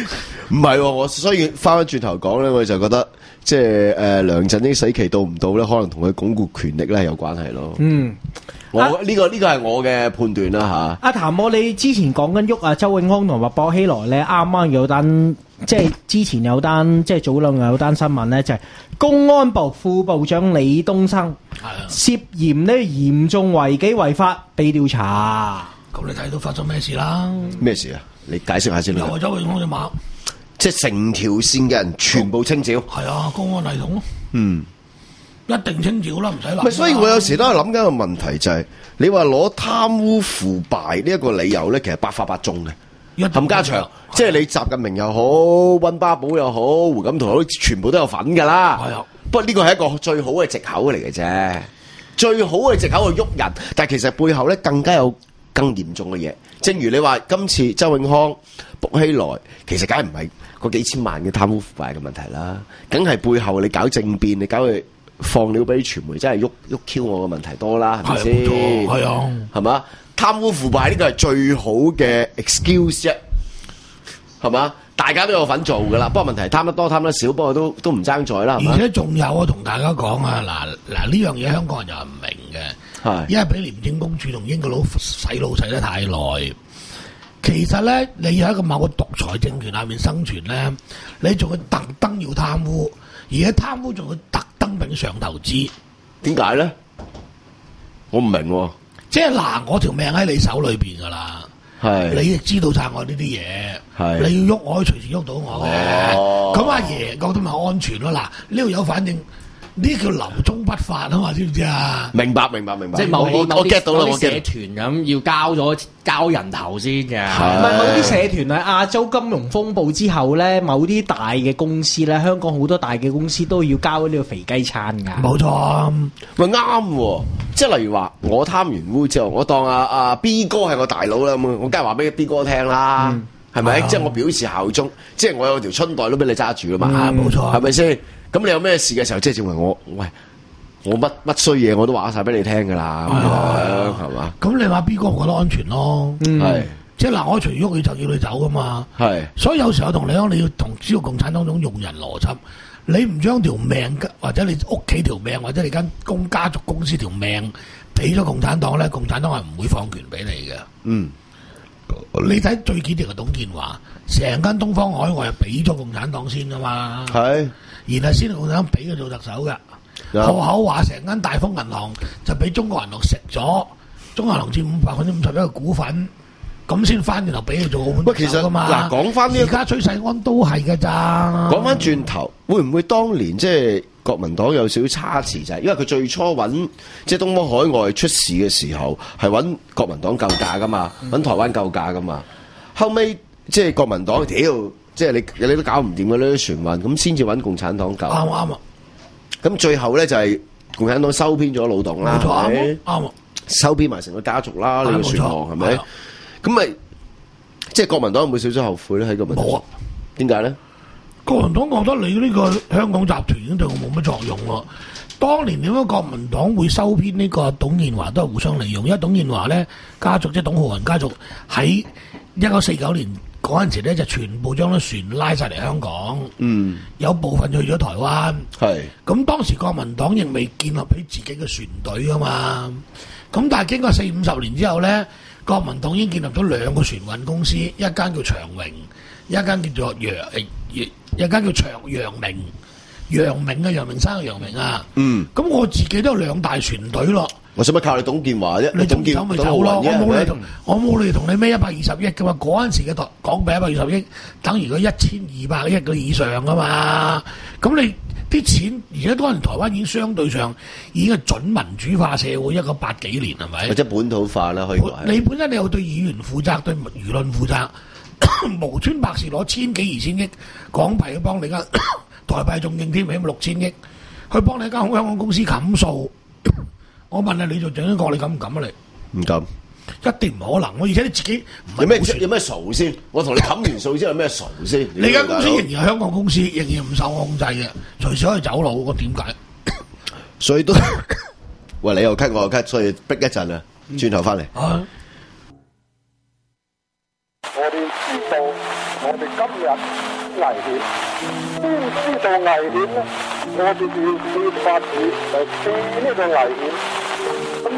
唔係喎，我所以翻返轉頭講咧，我就覺得即係誒梁振英死期到唔到咧，可能同佢鞏固權力咧係有關係咯。 嗯， 我呢個呢個係我嘅判斷啦嚇。 阿譚哥，你之前講緊喐啊，周永康同埋薄熙來咧，啱啱有單即係之前有單即係早兩日有單新聞咧，就係、是、公安部副部長李東生涉嫌呢嚴重違紀違法被調查。 咁你睇到發生咩事啦？ 咩事啊？你解釋下先啦。 又係周永康隻馬， 即係成條線嘅人全部清剿。 係啊，公安系統咯。 嗯， 一定清剿啦，唔使諗。 咪所以我有時都係諗緊個問題就係、是，你話攞貪污腐敗呢一個理由咧，其實百發百中嘅。冚家祥，即係你習近平又好，溫家寶又好，胡錦濤好，全部都有份㗎啦。係啊，不過呢個係一個最好嘅藉口嚟嘅啫，最好嘅藉口去喐人，但係其實背後咧更加有更嚴重嘅嘢。正如你話今次周永康、薄熙來，其實梗係唔係嗰幾千萬嘅貪污腐敗嘅問題啦，梗係背後你搞政變，你搞去放料俾傳媒，真係喐喐 Q 我嘅問題多啦，係咪先？ 係啊， 係嘛？貪污腐敗呢個係最好嘅 excuse 啫，係嘛？大家都有份做噶啦，不過問題貪得多貪得少，不過都都唔爭在啦，係嘛？ 而且仲有啊，同大家講啊，嗱嗱呢樣嘢香港人又唔明嘅，因為俾廉政公署同英國佬洗腦洗得太耐。其實咧，你喺一個某個獨裁政權下面生存咧，你仲要特登要貪污，而家貪污仲要特登俾上投資， 點解咧？我唔明喎。 即係嗱，我條命喺你手裏邊噶啦， 係你亦知道晒我呢啲嘢， 係你要喐我，可以隨時喐到我嘅。咁、哦、阿爺覺得咪安全咯？嗱，呢度有反正呢叫留中不發啊嘛，知唔知啊？ 明白明白明白， 即係某啲我 get 到啦，我 get 社團咁要交咗交人頭先嘅。 唔係某啲社團喺亞洲金融風暴之後咧，某啲大嘅公司咧，香港好多大嘅公司都要交呢個肥雞餐㗎。 冇錯， 咪啱喎。即係例如話，我貪完污之後，我當阿阿 B 哥係我大佬啦，咁我梗係話俾 B 哥聽啦，係、嗯、咪？即係我表示效忠，即係我有條春袋都俾你揸住啦嘛， 冇、嗯、錯， 係咪先？咁你有咩事嘅時候，即係證明我，喂，我乜乜衰嘢我都話晒俾你聽㗎啦，係嘛？咁你話 B 哥我覺得安全咯，係、嗯，即係嗱，我隨喐佢就叫你走㗎嘛，係。所以有時候同你講，你要同知道共產黨種用人邏輯。你唔將條命或者你屋企條命或者你間公家族公司條命俾咗共產黨咧，共產黨係唔會放權俾你嘅。嗯，你睇最典型嘅董建華，成間東方海外係俾咗共產黨先噶嘛，係，然後先共產黨俾佢做特首嘅。口口話成間大豐銀行就俾中國銀行食咗，中國銀行佔五百分之五十一嘅股份。咁先翻轉頭俾佢做澳門特首噶嘛？嗱，講翻呢而家崔世安都係㗎咋。講翻轉頭，會唔會當年即係國民黨有少少差池就係，因為佢最初揾即係東方海外出事嘅時候，係揾國民黨救駕噶嘛，揾、嗯、台灣救駕噶嘛。後尾即係國民黨屌，即係你你都搞唔掂嘅呢啲船運，咁先至揾共產黨救。啱啱啊！咁最後咧就係共產黨收編咗老董啦，係咪？啱啊！收編埋成個家族啦，呢個船行係咪？咁咪即係國民黨有冇少少後悔咧？喺個問題冇啊？點解咧？國民黨覺得你呢個香港集團已經對我冇乜作用咯。當年點解國民黨會收編呢個董建華都係互相利用？因為董建華咧家族即係董浩雲家族喺一九四九年嗰陣時咧就全部將啲船拉晒嚟香港，嗯，有部分去咗台灣，係。咁當時國民黨亦未建立起自己嘅船隊啊嘛。咁但係經過四五十年之後咧。國民黨已經建立咗兩個船運公司，一間叫長榮，一間叫做楊誒，一間叫長陽明，陽明啊，陽明山嘅陽明啊。嗯。咁我自己都有兩大船隊咯。我使乜靠你董建華啫？你董建華咪走咯？我冇你同，我冇你同你孭一百二十億噶嘛？嗰陣時嘅港港幣一百二十億，等於佢一千二百億嘅以上噶嘛？咁你啲錢而家當然台灣已經相對上已經係準民主化社會一個八幾年係咪？或者本土化啦，可以話。你本身你又對議員負責，對輿論負責，無端白事攞千幾二千億港幣去幫你間台幣仲勁添，起碼六千億去幫你間香港公司冚數。我問下你做蔣經國，你敢唔敢啊？你唔敢，一定唔可能。我而且你自己有咩有咩數先？我同你冚完數之後有咩數先？你間公司仍然係香港公司，仍然唔受我控制嘅，隨時可以走佬。我點解？所以都喂，你又咳我又咳，所以逼一陣啊，轉頭翻嚟。啊！ 我哋知道，我哋今日危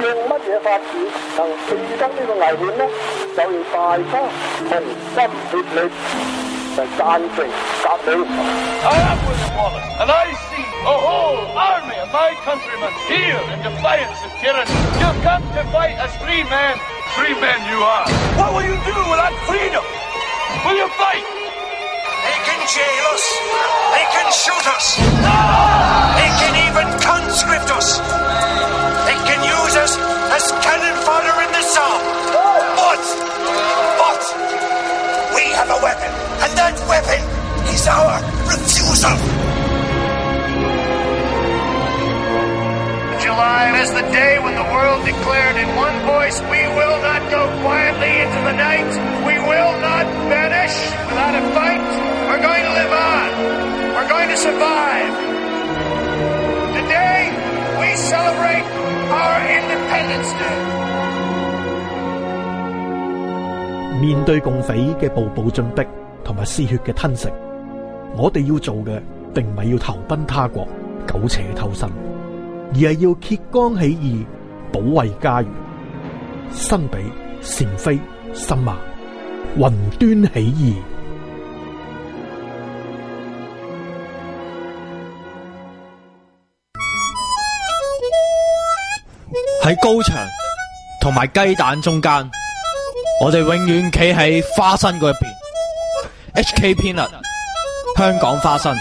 用乜嘢法子能避得呢個危險呢？就要大家同心協力，就贊成革命。 I am William Wallace, and I see a whole army of my countrymen here in defiance of tyranny. You've come to fight as free men. Free men you are. What will you do without freedom? Will you fight? They can jail us. They can shoot us. They can even conscript us. They can use us as cannon fodder in the Somme. But, but, we have a weapon, and that weapon is our refusal. July is the day when the world declared in one voice, we will not go quietly into the night. We will not vanish without a fight. We're going to live on. We're going to survive. Today, we celebrate our Independence Day. 面對共匪嘅步步進逼同埋嗜血嘅吞食，我哋要做嘅並唔係要投奔他國、苟且偷生，而係要揭竿起義，保衛家園。新比善非深馬，雲端起義。 喺高牆同埋雞蛋中間，我哋永遠企喺花生嗰一邊。H K Peanut 香港花生。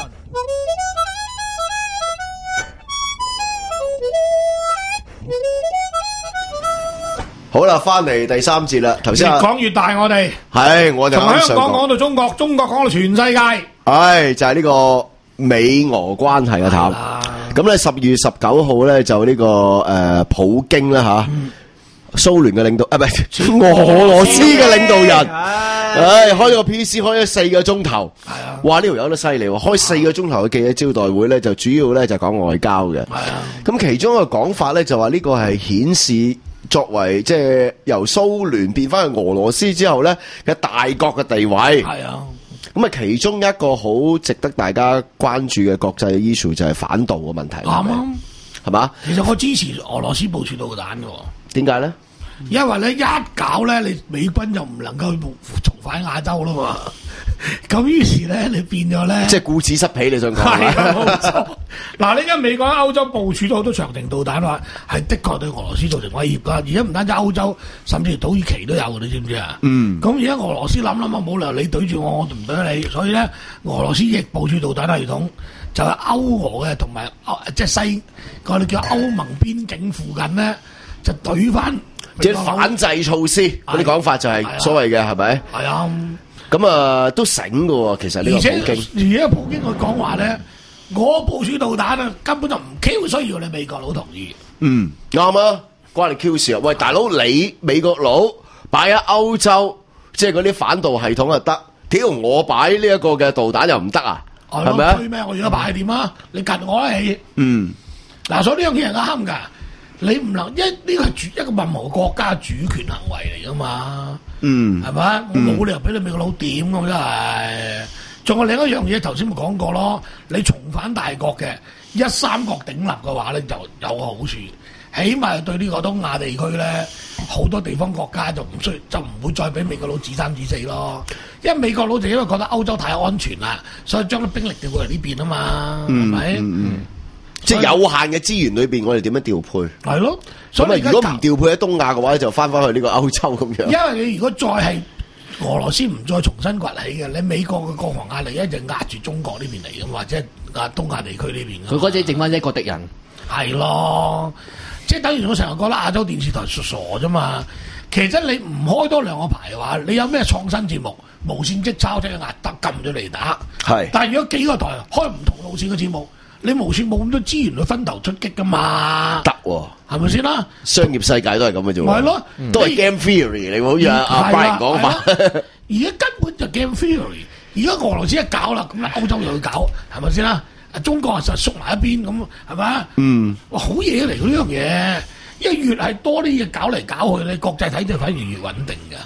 好啦，翻嚟第三節啦。頭先越講越大，我哋係我就從香啱想講港講到中國，中國講到全世界。 唉，就係呢個美俄關係嘅談。咁咧十二月十九號咧就呢個誒普京啦吓，蘇聯嘅領導啊，唔係俄羅斯嘅領導人，唉開咗個 P C 開咗四個鐘頭，哇呢條友都犀利喎，開四個鐘頭嘅記者招待會咧就主要咧就講外交嘅，咁其中一個講法咧就話呢個係顯示作為即係由蘇聯變翻去俄羅斯之後咧嘅大國嘅地位。 係啊。 咁啊，其中一個好值得大家關注嘅國際 issue 就係反導嘅問題， 啱啊， 係嘛？ 其實我支持俄羅斯部署導彈嘅喎。 點解咧？ 因為咧一搞咧，你美軍就唔能夠重返亞洲啦嘛。咁於是咧，你變咗咧， 即係顧此失彼，你想講係啊，冇錯。嗱，你而家美國喺歐洲部署咗好多長程導彈話，係的確對俄羅斯造成威脅㗎。而家唔單止歐洲，甚至土耳其都有，你知唔知啊？嗯。咁而家俄羅斯諗諗啊，冇理由你對住我，我唔對你，所以咧，俄羅斯亦部署導彈系統，就係歐俄嘅同埋即係西，我哋叫歐盟邊境附近咧，就對翻。 即係反制措施嗰啲講法就係所謂嘅係咪？ 係啊。 咁啊都醒㗎喎，其實呢個普京。 而且普京佢講話咧，我部署導彈啊，根本就唔 Q 需要你美國佬同意。 嗯，啱啊，關你 Q 事啊！喂，大佬你美國佬擺喺歐洲，即係嗰啲反導系統就得，屌我擺呢一個嘅導彈又唔得啊？係咪啊？ 推咩？我而家擺係點啊？你近我起。 嗯。 嗱，所以呢樣嘢係啱㗎。你唔能一呢個係主一個任何國家主權行為嚟噶嘛？嗯，係咪？我冇理由俾你美國佬點咁真係。仲有另一樣嘢，頭先咪講過咯。你重返大國嘅一三國鼎立嘅話咧，就有個好處，起碼對呢個東亞地區咧，好多地方國家就唔需就唔會再俾美國佬指三指四咯。因為美國佬就因為覺得歐洲太安全啦，所以將啲兵力調過嚟呢邊啊嘛，係咪？嗯嗯。 即係有限嘅資源裏邊，我哋點樣調配？ 係咯， 咁啊，如果唔調配喺東亞嘅話，就翻返去呢個歐洲咁樣。 因為你如果再係俄羅斯唔再重新崛起嘅，你美國嘅國防壓力一直壓住中國呢邊嚟嘅，或者壓東亞地區呢邊。 佢嗰隻剩翻一個敵人。 係咯，即係等於我成日覺得亞洲電視台傻啫嘛。其實你唔開多兩個牌嘅話，你有咩創新節目，無線即抄即係壓得撳咗嚟打。係。但係如果幾個台開唔同路線嘅節目，你無線冇咁多資源去分頭出擊噶嘛？ 得喎， 係咪先啦？ 商業世界都係咁嘅啫喎。 係咯， 都係 game theory 你好似阿阿拜仁講法。 而家根本就 game theory。而家俄羅斯一搞啦，咁歐洲又去搞，係咪先啦？中國就縮埋一邊咁，係咪？嗯。哇，好嘢嚟㗎呢樣嘢，因為越係多啲嘢搞嚟搞去咧，國際體制反而越穩定㗎。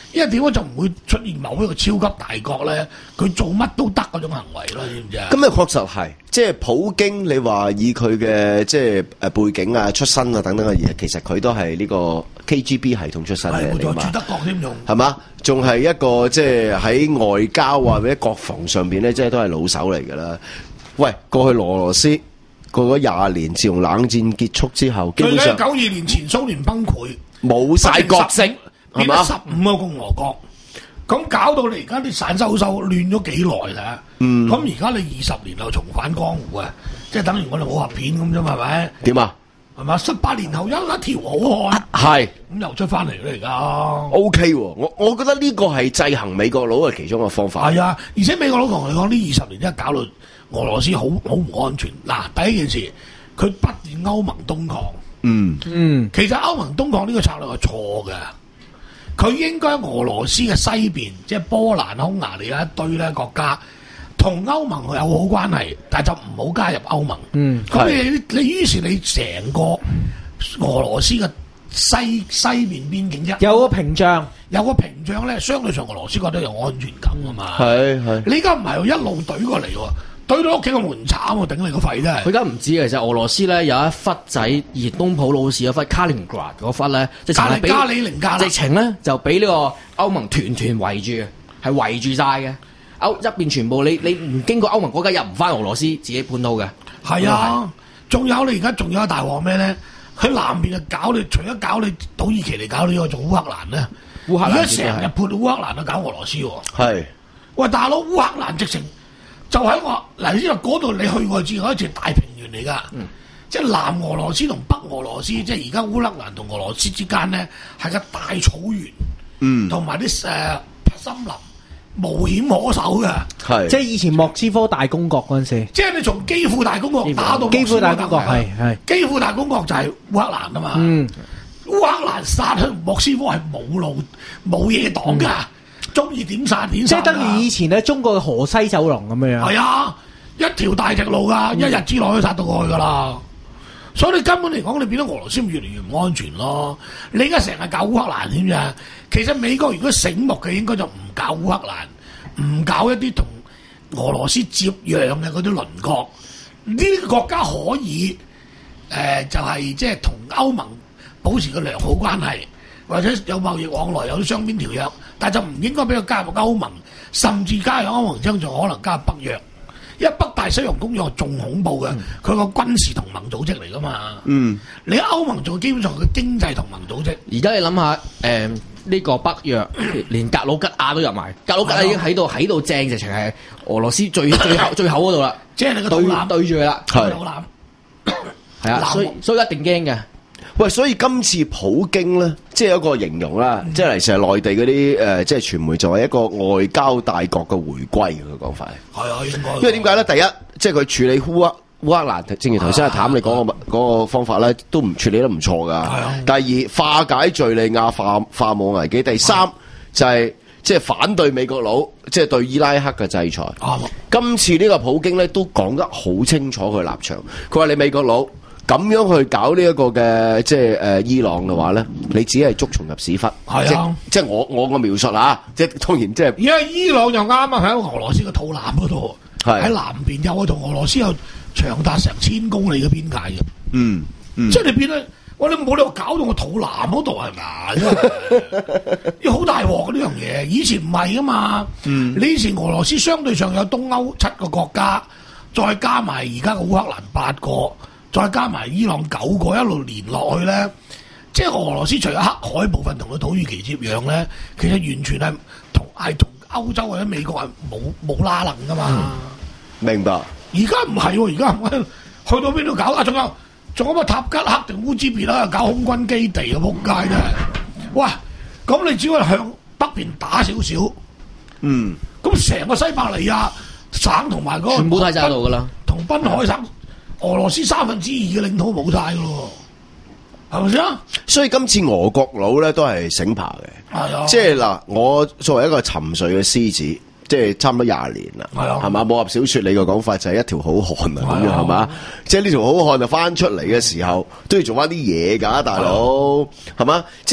因為點解就唔會出現某一個超級大國咧？佢做乜都得嗰種行為咯，知唔知啊？ 咁啊，確實係，即係普京，你話以佢嘅即係誒背景啊、出身啊等等嘅嘢，其實佢都係呢個 K G B 系統出身嘅嚟嘛， 住德國添用係嘛？仲係一個即係喺外交啊或者國防上邊咧，即係都係老手嚟㗎啦。喂，過去俄羅斯過咗廿年，自從冷戰結束之後，基本上九二年前蘇聯崩潰， 冇晒國性，係嘛？ 十五個共和國，咁搞到你而家啲散修修亂咗幾耐啦？ 嗯， 咁而家你二十年後重返江湖啊，即係等於我哋武俠片咁啫嘛，係咪？ 點啊？ 係嘛？十八年後一一條好漢， 係咁又出翻嚟啦而家。 O K 喎，我我覺得呢個係制衡美國佬嘅其中一個方法。 係啊，而且美國佬同你講呢二十年真係搞到俄羅斯好好唔安全。嗱，第一件事，佢不斷歐盟東擴。 嗯嗯， 其實歐盟東擴呢個策略係錯嘅。佢應該喺俄羅斯嘅西邊，即係波蘭、匈牙利一堆咧國家，同歐盟有好關係，但係就唔好加入歐盟。 嗯， 咁你你於是你成個俄羅斯嘅西西邊邊境一有個屏障， 有個屏障咧，相對上俄羅斯覺得有安全感啊嘛。 係係， 你而家唔係一路懟過嚟喎。對到屋企個門檻喎，頂你個肺真係！ 佢而家唔知嘅，其實俄羅斯咧有一忽仔，而東普魯士嗰忽卡林格拉嗰忽咧，即係加里寧加， 直情咧就俾呢個歐盟團團圍住，係圍住晒嘅。歐一邊全部你你唔經過歐盟國家入唔翻俄羅斯自己本土嘅。 係啊，仲有你而家仲有一大鑊咩咧？喺南邊就搞你，除咗搞你土耳其嚟搞你個做烏克蘭咧， 烏克蘭而家成日潑到烏克蘭都搞俄羅斯喎。 係， 喂大佬，烏克蘭直情。就喺我嗱，因為嗰度你去過之後，一條大平原嚟噶，嗯、即係南俄羅斯同北俄羅斯，即係而家烏克蘭同俄羅斯之間咧，係個大草原，同埋啲誒森林，無險可守嘅。 係， 即係以前莫斯科大公國嗰陣時， 即係你從基輔大公國打到基輔大公國係係基輔大公國就係烏克蘭啊嘛。 嗯， 烏克蘭殺去莫斯科係冇路冇嘢擋㗎。嗯中意點殺點殺， 即係等於以前咧中國嘅河西走廊咁樣樣。 係啊，一條大直路噶，嗯、一日之內可以殺到過去噶啦。所以你根本嚟講，你變咗俄羅斯越嚟越唔安全咯。你而家成日搞烏克蘭添咋？其實美國如果醒目嘅，應該就唔搞烏克蘭，唔搞一啲同俄羅斯接壤嘅嗰啲鄰國。呢啲國家可以誒、呃，就係即係同歐盟保持個良好關係。或者有貿易往來，有啲雙邊條約，但係就唔應該俾佢加入歐盟，甚至加入歐盟之後仲可能加入北約，因為北大西洋公約仲恐怖嘅，佢個、嗯、軍事同盟組織嚟噶嘛。嗯，你歐盟仲基本上佢經濟同盟組織。 而家你諗下，誒、呃、呢、呢個北約連格魯吉亞都入埋，格魯吉亞已經喺度喺度正，直情係俄羅斯最最後最後嗰度啦， 即係你個肚腩對住佢啦， 係肚腩， 係啊，所以所以一定驚嘅。 喂，所以今次普京咧，即係有一個形容啦，嗯、即係嚟成日內地嗰啲誒，即係傳媒就係一個外交大國嘅回歸嘅講法。 係啊，應該。 因為點解咧？第一，即係佢處理烏克烏克蘭，正如頭先阿譚你講個嗰個方法咧，都唔處理得唔錯噶。啊、第二，化解敍利亞化化武危機。第三，啊、就係即係反對美國佬，即係對伊拉克嘅制裁。啊、今次呢個普京咧都講得好清楚佢立場，佢話你美國佬。咁樣去搞呢一個嘅即係誒伊朗嘅話咧，你只係捉蟲入屎忽。係啊，即係我我個描述啊，即係當然即係。 而家伊朗又啱啱喺俄羅斯嘅肚腩嗰度，喺南邊有同俄羅斯有長達成千公里嘅邊界嘅。嗯，嗯即係你變咧，我哋冇理由搞到個肚腩嗰度係咪？要好大鑊嘅呢樣嘢，以前唔係噶嘛。嗯，你以前俄羅斯相對上有東歐七個國家，再加埋而家嘅烏克蘭八個。再加埋伊朗九個一路連落去咧，即係俄羅斯除咗黑海部分同佢土耳其接壤咧，其實完全係同係同歐洲或者美國係冇冇拉能噶嘛、嗯。明白。而家唔係喎，而家去到邊度搞啊？仲有仲有乜塔吉克定烏茲別啦，搞空軍基地啊！仆街真係。哇！咁你只可以向北邊打少少。嗯。咁成個西伯利亞省同埋嗰個全部都喺晒度噶啦， 同濱海省。俄羅斯三分之二嘅領土冇晒噶咯，係咪先？ 所以今次俄國佬咧都係醒爬嘅，係啊！即係嗱，我作為一個沉睡嘅獅子，即係差唔多廿年啦，係啊，係嘛？武俠小說你個講法就係一條好漢啊，咁樣係嘛？即係呢條好漢就翻出嚟嘅時候，都要做翻啲嘢噶，大佬係嘛？即係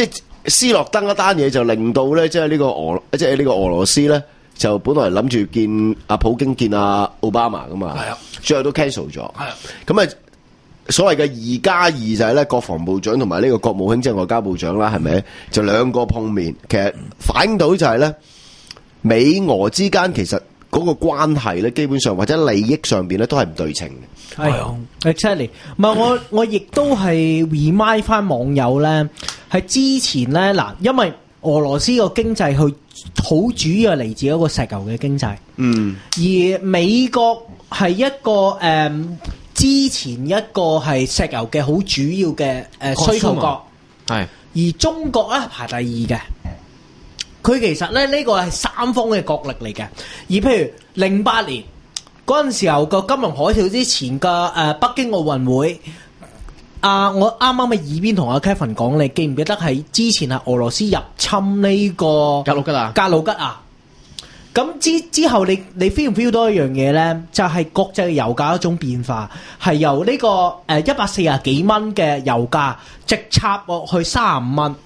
斯諾登一單嘢就令到咧，即係呢個俄，即係呢個俄羅斯咧，就本來諗住見阿普京見阿奧巴馬噶嘛， 係啊， 最後都 cancel 咗。 係啊， 咁啊，所謂嘅二加二就係咧，國防部長同埋呢個國務卿即係外交部長啦，係咪？就兩個碰面，其實反映到就係咧，美俄之間其實嗰個關係咧，基本上或者利益上邊咧，都係唔對稱嘅。 係啊 exactly， 唔係我我亦都係 remind 翻網友咧，係之前咧嗱，因為俄羅斯個經濟佢好主要係嚟自一個石油嘅經濟， 嗯， 而美國係一個誒、嗯、之前一個係石油嘅好主要嘅誒、呃、需求國， 係， 而中國咧排第二嘅。佢其實咧呢、呢個係三方嘅角力嚟嘅，而譬如零八年嗰陣時候個金融海嘯之前嘅誒、呃、北京奧運會，啊我啱啱喺耳邊同阿 Kevin 講，你記唔記得係之前係俄羅斯入侵呢個格魯吉亞？格魯吉亞咁之之後你，你你 feel 唔 feel 到一樣嘢咧？就係、是、國際油價一種變化，係由呢、呢個誒一百四十幾蚊嘅油價直插落去三十五蚊。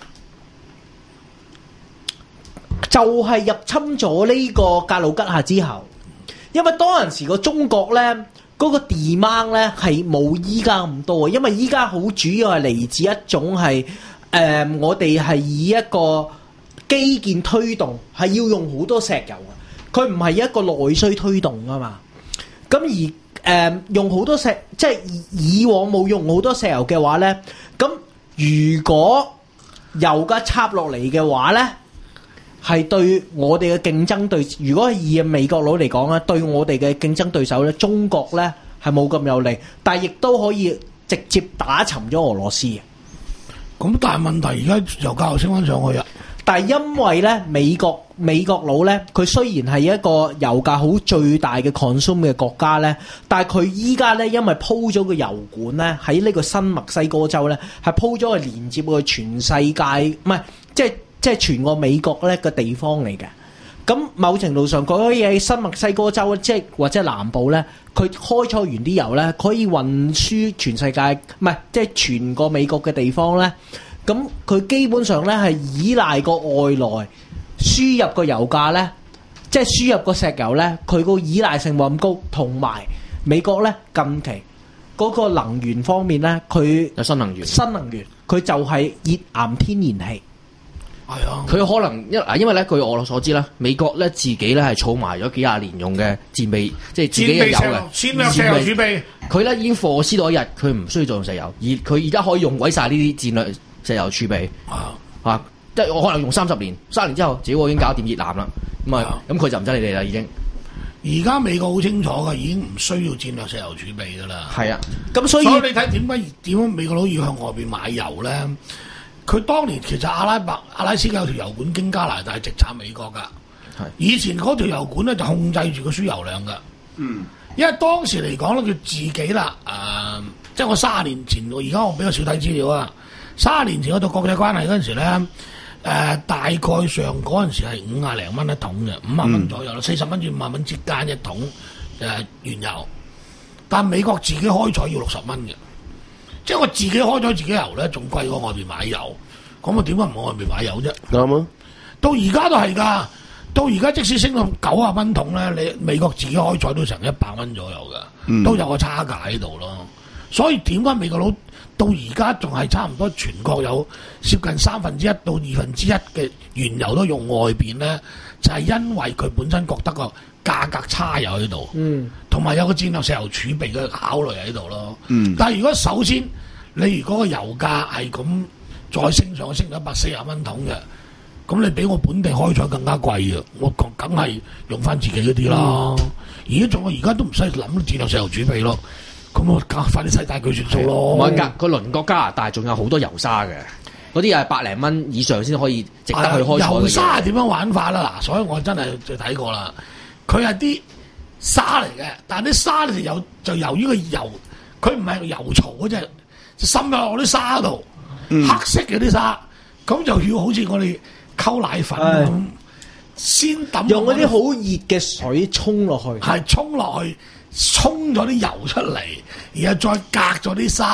就係入侵咗呢個格魯吉亞之後，因為當陣時個中國咧嗰、嗰個 demand 咧係冇依家咁多嘅，因為依家好主要係嚟自一種係誒、呃、我哋係以一個基建推動，係要用好多石油嘅，佢唔係一個內需推動啊嘛。咁而誒、呃、用好多石，即係以往冇用好多石油嘅話咧，咁如果油價插落嚟嘅話咧，係對我哋嘅競爭對，如果以美國佬嚟講咧，對我哋嘅競爭對手咧，中國咧係冇咁有利，但係亦都可以直接打沉咗俄羅斯嘅。 咁但係問題而家油價又升翻上去啊！ 但係因為咧美國美國佬咧，佢雖然係一個油價好最大嘅 consume 嘅國家咧，但係佢依家咧因為鋪咗個油管咧喺呢個新墨西哥州咧，係鋪咗個連接去全世界，唔係即係。即係全個美國咧個地方嚟嘅，咁某程度上佢可以喺新墨西哥州即係或者南部咧，佢開採完啲油咧，可以運輸全世界，唔係即係全個美國嘅地方咧。咁佢基本上咧係依賴個外來輸入個油價咧，即係輸入個石油咧，佢個依賴性冇咁高，同埋美國咧近期嗰個能源方面咧，佢有新能源， 新能源佢就係頁岩天然氣。 係啊， 佢可能因啊，因為咧據我所知啦，美國咧自己咧係儲埋咗幾廿年用嘅戰備，即係自己嘅油嘅戰略石油儲備。 佢咧已經貨斯到一日，佢唔需要再用石油，而佢而家可以用毀晒呢啲戰略石油儲備。啊啊，即係我可能用三十年，三年之後，自己我已經搞掂熱藍啦。咁啊，咁佢就唔使你哋啦，已經。 而家美國好清楚㗎，已經唔需要戰略石油儲備㗎啦。 係啊， 咁所以所以你睇點解點解美國佬要向外邊買油咧？佢當年其實阿拉伯阿拉斯加有條油管經加拿大直插美國㗎，以前嗰條油管咧就控制住個輸油量㗎。嗯，因為當時嚟講咧，佢自己啦，誒、呃，即係我卅年前，我而家我比較少睇資料啊。卅年前嗰度國際關係嗰陣時咧，誒、呃、大概上嗰陣時係五廿零蚊一桶嘅，五萬蚊左右啦，四十蚊至五萬蚊之間一桶誒、呃、原油，但美國自己開採要六十蚊嘅。即係我自己開咗自己油咧，仲貴過外邊買油，咁我點解唔去外邊買油啫？啱啊！到而家都係㗎，到而家即使升到九十蚊桶咧，你美國自己開採都成一百蚊左右㗎，嗯、都有個差價喺度咯。所以點解美國佬到而家仲係差唔多全國有接近三分之一到二分之一嘅原油都用外邊咧？就係、是、因為佢本身覺得個價格差有喺度，嗯，同埋有個戰略石油儲備嘅考慮喺度咯，嗯。但係如果首先你如果個油價係咁再升上，升到一百四十蚊桶嘅，咁你比我本地開採更加貴啊！我梗係用翻自己嗰啲啦。而家仲我而家都唔使諗戰略石油儲備咯，咁我快啲世界佢算數咯。 唔係個鄰國加拿大仲有好多油沙嘅。嗰啲又係百零蚊以上先可以值得去開採嘅。 油沙係點樣玩法啦？嗱，所以我真係就睇過啦。佢係啲沙嚟嘅，但係啲沙就由就由於個油，佢唔係油槽嗰隻，就滲入落啲沙度，嗯、黑色嘅啲沙，咁就要好似我哋溝奶粉咁，先抌用嗰啲好熱嘅水沖落去， 係沖落去，沖咗啲油出嚟，然後再隔咗啲沙。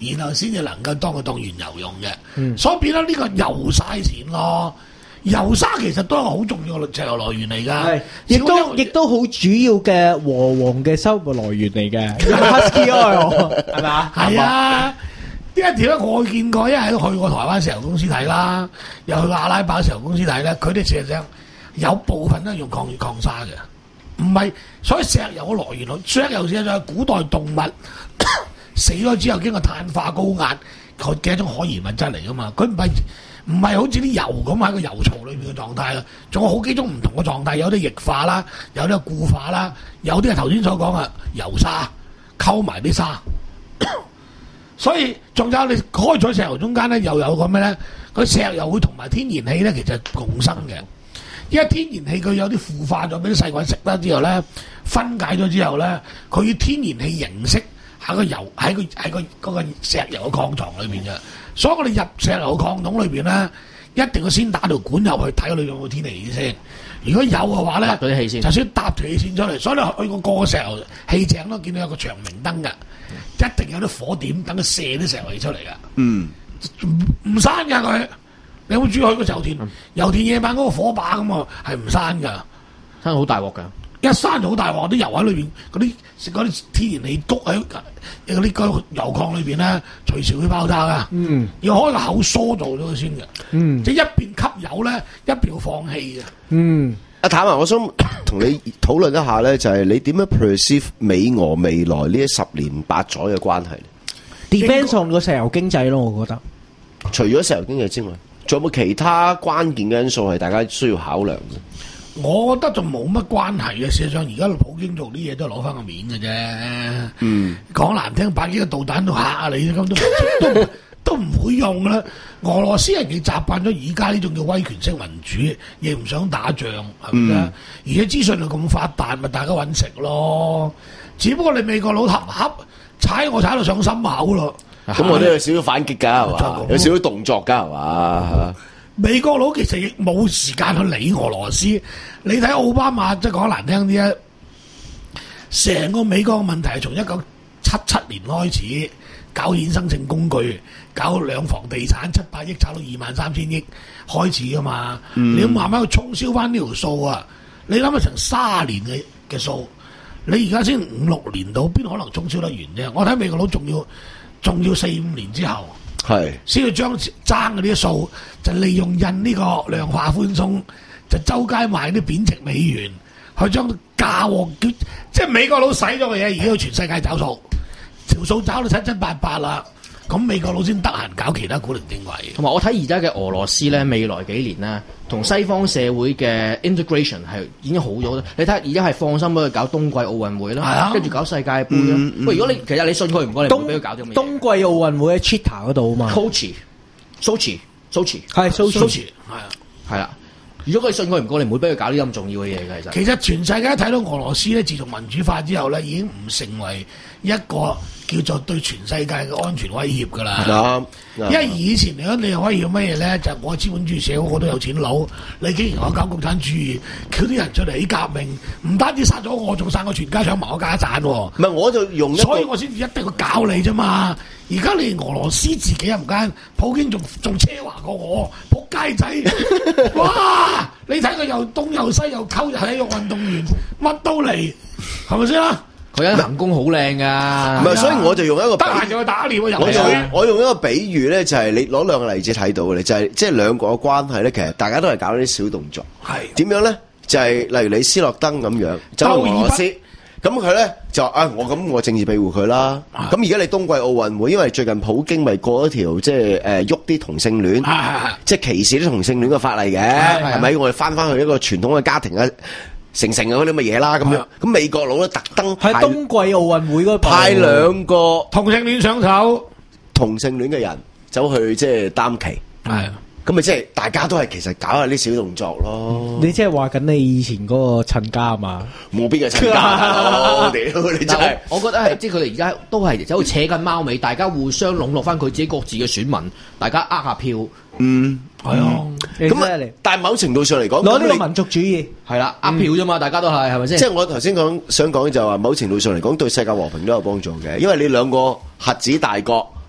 然後先至能夠當佢當原油用嘅。 嗯所以變咗呢個油嘥錢咯。油沙其實都係好重要嘅石油來源嚟㗎， 係亦都亦都好主要嘅和黃嘅收入來源嚟嘅 ，Husky Oil 係咪啊？ 係啊，呢一條咧我見過，因為都去過台灣石油公司睇啦，又去過阿拉伯石油公司睇咧，佢哋事實上有部分都係用礦礦砂嘅，唔係，所以石油嘅來源，石油事實上係古代動物死咗之後經過碳化高壓佢嘅一種可燃物質嚟㗎嘛，佢唔係。唔係好似啲油咁喺個油槽裏邊嘅狀態啦，仲有好幾種唔同嘅狀態，有啲液化啦，有啲固化啦，有啲係頭先所講嘅油沙溝埋啲沙，所以仲有你開採石油中間咧，又有個咩咧？佢石油會同埋天然氣咧，其實共生嘅，因為天然氣佢有啲腐化咗俾啲細菌食啦之後咧，分解咗之後咧，佢以天然氣形式喺個油喺個喺個嗰個石油嘅礦床裏邊嘅。所以我哋入石油礦桶裏邊咧，一定要先打條管入去睇下裏邊有冇天然氣先。如果有嘅話咧， 搭啲氣先， 就先搭條氣線出嚟。所以你去過個個石油氣井都見到有個長明燈嘅，一定有啲火點等佢射啲石油氣出嚟嘅。 嗯， 唔唔閂㗎佢。你有冇注意去個油田？油田夜晚嗰個火把咁啊，係唔閂㗎， 閂好大鑊㗎。 一閂就好大鑊，啲油喺裏邊，嗰啲嗰啲天然氣谷喺嗰啲個油礦裏邊咧，隨時會爆炸噶。 嗯， 要開個口疏導咗佢先嘅。 嗯， 即係一邊吸油咧，一邊要放氣嘅。 嗯， 阿譚啊，我想同你討論一下咧，就係你點樣 perceive 美俄未來呢一十年八載嘅關係 ？Depends on 個石油經濟咯，我覺得。 除咗石油經濟之外，仲有冇其他關鍵嘅因素係大家需要考量嘅？ 我覺得就冇乜關係嘅，事實上而家普京做啲嘢都係攞翻個面嘅啫。 嗯， 講難聽，擺幾個導彈都嚇下你，咁都都都唔會用啦。俄羅斯人亦習慣咗而家呢種叫威權式民主，亦唔想打仗，係咪啊？而且資訊又咁發達，咪大家揾食咯。只不過你美國佬合合踩我踩到上心口咯。 咁我都有少少反擊㗎，係嘛？有少少動作㗎，係嘛？ 美國佬其實亦冇時間去理俄羅斯。你睇奧巴馬，即係講難聽啲啊，成個美國嘅問題係從一九七七年開始搞衍生性工具，搞兩房地產七百億炒到二萬三千億開始噶嘛。嗯、你要慢慢去沖銷翻呢條數啊！你諗下成卅年嘅嘅數，你而家先五六年到，邊可能沖銷得完啫？我睇美國佬仲要仲要四五年之後。 係先要將爭嗰啲數，就利用印呢個量化寬鬆，就周街賣啲貶值美元，去將價鑊叫，即係美國佬使咗嘅嘢，而家要全世界找數，條數找到七七八八啦。咁美國佬先得閒搞其他古靈精怪嘅。 同埋我睇而家嘅俄羅斯咧，未來幾年咧，同西方社會嘅 integration 係已經好咗。你睇下而家係放心俾佢搞冬季奧運會啦，跟住、啊、搞世界盃啦。喂、嗯，如果你其實你信佢唔過，你唔會俾佢搞啲乜嘢？ 冬季奧運會喺 Chita 嗰度啊嘛 Sochi，Sochi，Sochi 係 Sochi，係啊，係啦。如果佢信佢唔過，你唔會俾佢搞啲咁重要嘅嘢嘅。其實其實全世界睇到俄羅斯咧，自從民主化之後咧，已經唔成為一個叫做對全世界嘅安全威脅㗎啦。 啱， 因為以前嚟講，你可以要乜嘢咧？就係、我資本主義社會，我都有錢佬，你竟然我搞共產主義，叫啲人出嚟起革命，唔單止殺咗我，仲殺我全家，搶埋我家產喎。 唔係，我就用一個， 所以我先至一定要搞你啫嘛。而家連俄羅斯自己又唔間，普京仲仲奢華過我，仆街仔！哇！你睇佢又東又西又溝又體育運動員，乜都嚟，係咪先啦？ 佢啲行宮好靚噶， 唔係，所以我就用一個得閒就去打獵啊！ 我用我用一個比喻咧，就係你攞兩個例子睇到嘅，就係即係兩個嘅關係咧。其實大家都係搞啲小動作，係點樣咧？就係例如你斯諾登咁樣走去俄羅斯，咁佢咧就啊，我咁我政治庇護佢啦。咁而家你冬季奧運會，因為最近普京咪過一條即係誒喐啲同性戀，即係歧視啲同性戀嘅法例嘅，係咪？我哋翻翻去一個傳統嘅家庭啊。成成嗰啲乜嘢啦咁樣，咁美國佬咧特登喺冬季奧運會嗰派兩個同性戀上手， 同性戀嘅人走去即係擔旗，係咁咪即係大家都係其實搞下啲小動作咯。 你即係話緊你以前嗰個親家啊嘛？ 冇邊個親家？屌你真係！ 我覺得係即係佢哋而家都係走去扯緊貓尾，大家互相籠絡翻佢自己各自嘅選民，大家呃下票。 嗯， 係啊。 咁啊，但係某程度上嚟講， 攞呢個民族主義係啦，呃票啫嘛，大家都係係咪先？ 即係我頭先講想講就話，某程度上嚟講對世界和平都有幫助嘅，因為你兩個核子大國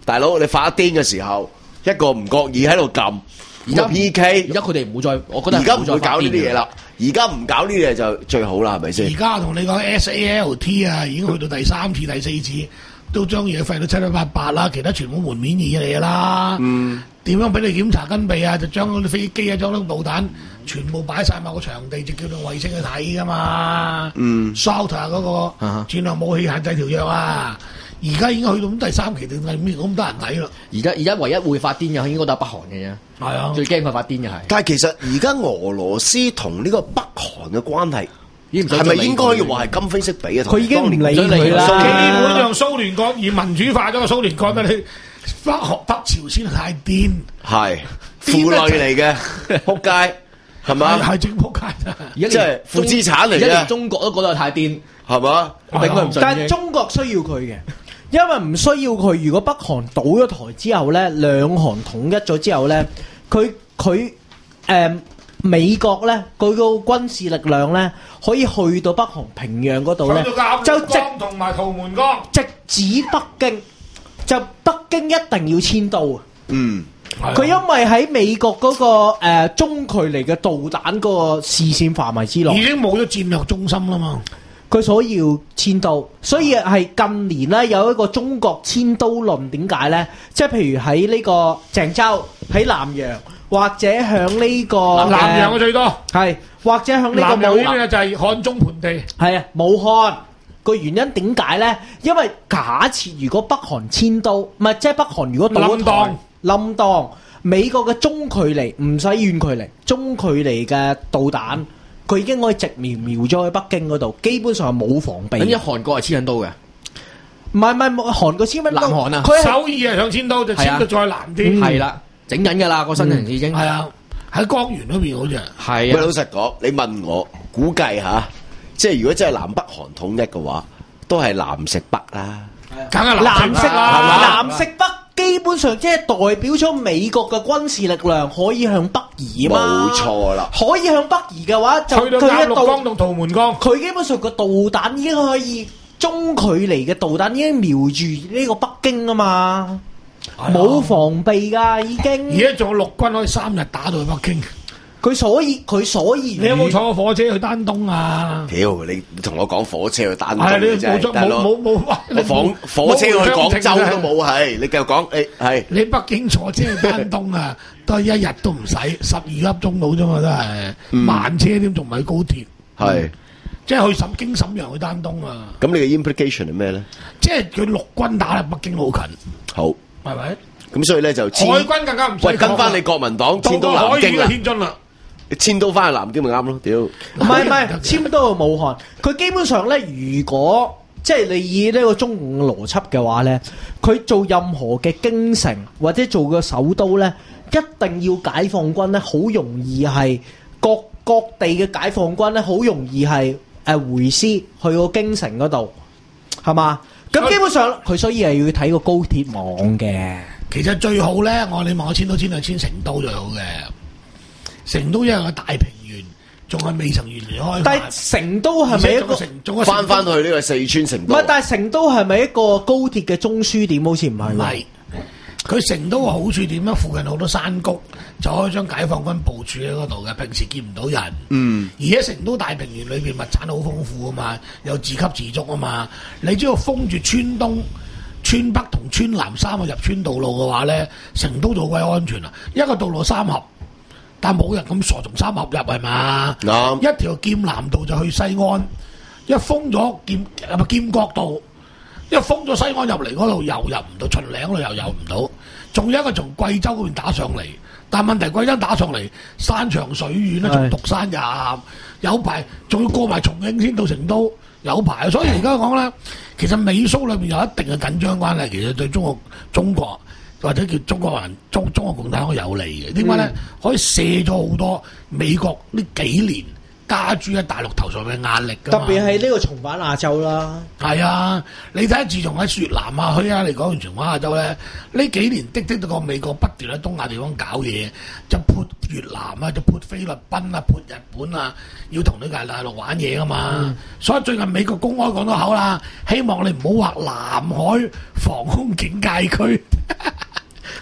大佬你發癲嘅時候，一個唔覺意喺度撳，而家 P K， 而家佢哋唔會再，我覺得而家唔會搞呢啲嘢啦。而家唔搞呢啲嘢就最好啦，係咪先？ 而家同你講 S A L T 啊，已經去到第三次、第四次，都將嘢廢到七七八八啦，其他全部門面嘢嚟㗎啦。嗯，點樣俾你檢查跟備啊？就將嗰啲飛機啊、將啲導彈全部擺晒某個場地，就叫做衛星去睇㗎嘛。嗯 S A L T 嗰個戰略武器限制條約啊，而家已經去到咁第三期定第五期咁多人睇啦。而家而家唯一會發癲嘅應該都係北韓嘅啫。係啊，最驚佢發癲嘅係。 但係其實而家俄羅斯同呢個北韓嘅關係，係咪應該要話係今非昔比啊？ 佢已經唔理佢啦。 基本上蘇聯國以民主化咗個蘇聯國，你北韓北朝鮮太癲， 係負累嚟嘅，撲街係嘛？ 係正撲街咋？ 而家即係負資產嚟嘅， 而家連中國都覺得係太癲， 係嘛？ 但係中國需要佢嘅。因為唔需要佢，如果北韓倒咗台之後咧，兩韓統一咗之後咧，佢佢誒美國咧，佢個軍事力量咧，可以去到北韓平壤嗰度咧，就直同埋圖門江， 直指北京，就北京一定要遷都啊！ 嗯， 佢因為喺美國嗰、那個誒、呃、中距離嘅導彈嗰個視線範圍之內， 已經冇咗戰略中心啦嘛。 佢所以要遷都，所以係近年咧有一個中國遷都論。點解咧？即係譬如喺呢個鄭州、喺南陽，或者響呢、這個南陽嘅最多係，或者響呢個南陽呢邊就係漢中盆地。 係啊，武漢個原因點解咧？因為假設如果北韓遷都，唔係即係北韓如果倒台冧當，美國嘅中距離唔使遠距離，中距離嘅導彈。佢已經可以直瞄瞄咗去北京嗰度，基本上係冇防備。 咁而韓國係遷緊刀嘅， 唔係唔係，韓國遷緊刀。 南韓啊， 佢首爾係想遷刀，就遷到再南啲。 係啦，整緊㗎啦個新城市已經。 係啊，喺江原嗰邊好似係。 係啊。喂，老實講，你問我估計嚇，即係如果真係南北韓統一嘅話，都係南食北啦。 梗係南食啦， 南食北。基本上即係代表咗美國嘅軍事力量可以向北移嘛， 冇錯啦。 可以向北移嘅話，就去到鴨綠江同圖門江， 佢基本上個導彈已經可以中距離嘅導彈已經瞄住呢個北京啊嘛，冇、哎、防備㗎已經。 而家仲有陸軍可以三日打到去北京。 佢所以佢所以， 你有冇坐過火車去丹東啊？ 屌，你同我講火車去丹東， 係你冇冇冇冇， 我房火車去廣州都冇，係你繼續講，誒係。 你北京坐車去丹東啊，都係一日都唔使，十二粒鐘到啫嘛，都係慢車添，仲唔係高鐵？係，即係去沈經瀋陽去丹東啊。 咁你嘅 implication 係咩咧？ 即係佢陸軍打嚟北京好近， 好係咪？ 咁所以咧就海軍更加唔使。 喂，跟翻你國民黨遷到南京啦。 天津啦。 遷都翻去南京咪啱咯，屌！ 唔係唔係，遷都去武漢。佢基本上咧，如果即係你以呢個中共嘅邏輯嘅話咧，佢做任何嘅京城或者做個首都咧，一定要解放軍咧，好容易係各各地嘅解放軍咧，好容易係誒回師去個京城嗰度，係嘛？咁基本上佢所以係要睇個高鐵網嘅。 其實最好咧，我你望我遷都遷就遷成都最好嘅。成都因為個大平原，仲係未曾完全開發。但係成都係咪一個翻翻去呢個四川成都？ 唔係，但係成都係咪一個高鐵嘅中樞點？好似唔係。 唔係，佢成都嘅好處點咧？附近好多山谷，就可以將解放軍部署喺嗰度嘅。平時見唔到人。嗯。而且成都大平原裏邊物產好豐富啊嘛，又自給自足啊嘛。你只要封住川東、川北同川南三個入川道路嘅話咧，成都就好鬼安全啦。一個道路三合。但冇人咁傻，從三合入係嘛？嗯、一條劍南道就去西安，一封咗劍係咪劍閣道？一封咗西安入嚟嗰度又入唔到，秦嶺嗰度又入唔到。仲有一個從貴州嗰邊打上嚟，但問題貴州打上嚟山長水遠咧，從獨山入有排，仲要過埋重慶先到成都，有排。所以而家講咧，其實美蘇裏邊有一定嘅緊張關係，其實對中國中國。或者叫中國人中中國共產黨有利嘅，點解咧？可以卸咗好多美國呢幾年加諸喺大陸頭上嘅壓力㗎嘛。 特別係呢個重返亞洲啦。 係啊，你睇下，自從喺越南啊、去啊嚟講完重返亞洲咧，呢幾年的的都個美國不斷喺東亞地方搞嘢，就潑越南啊，就潑菲律賓啊，潑日本啊，要同呢個大陸玩嘢㗎嘛。嗯、所以最近美國公開講到口啦，希望你唔好劃南海防空警戒區。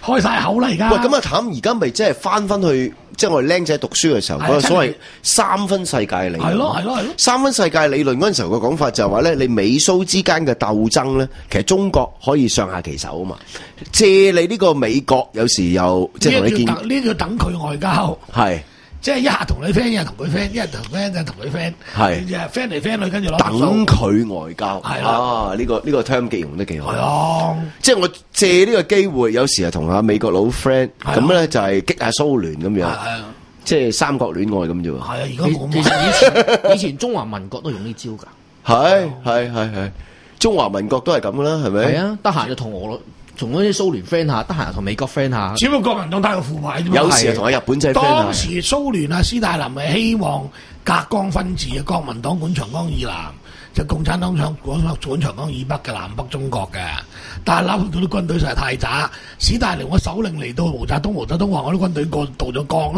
開晒口啦而家。 喂，咁啊譚而家咪即係翻翻去，即係我哋僆仔讀書嘅時候嗰個所謂三分世界理論。 係咯係咯係咯。 三分世界理論嗰陣時候個講法就係話咧，你美蘇之間嘅鬥爭咧，其實中國可以上下其手啊嘛。借你呢個美國有時又即係同你見呢啲叫等佢外交。 係。 即係一下同你 friend，一下同佢 friend，一下同 friend，一下同佢 friend， 係 friend 嚟 friend 去，跟住攞等佢外交， 係啦啊！呢個呢個 term 記用得幾好， 係啊！ 即係我借呢個機會，有時係同下美國佬 friend，咁咧就係激下蘇聯咁樣，即係三角戀愛咁啫喎。係啊！而家冇其實以前以前中華民國都用呢招㗎。 係係係係，中華民國都係咁啦，係咪？ 係啊，得閒就同俄羅。同嗰啲蘇聯 friend 下，得閒同美國 friend 下。 只不過國民黨太過腐敗啫嘛。 有時係同日本仔 friend 下。 當時蘇聯啊，斯大林係希望隔江分治嘅，國民黨管長江以南，就共產黨想管管長江以北嘅南北中國嘅。但係諗唔到啲軍隊實在太渣，斯大林我首領嚟到毛澤東，毛澤東話我啲軍隊過渡咗江咯，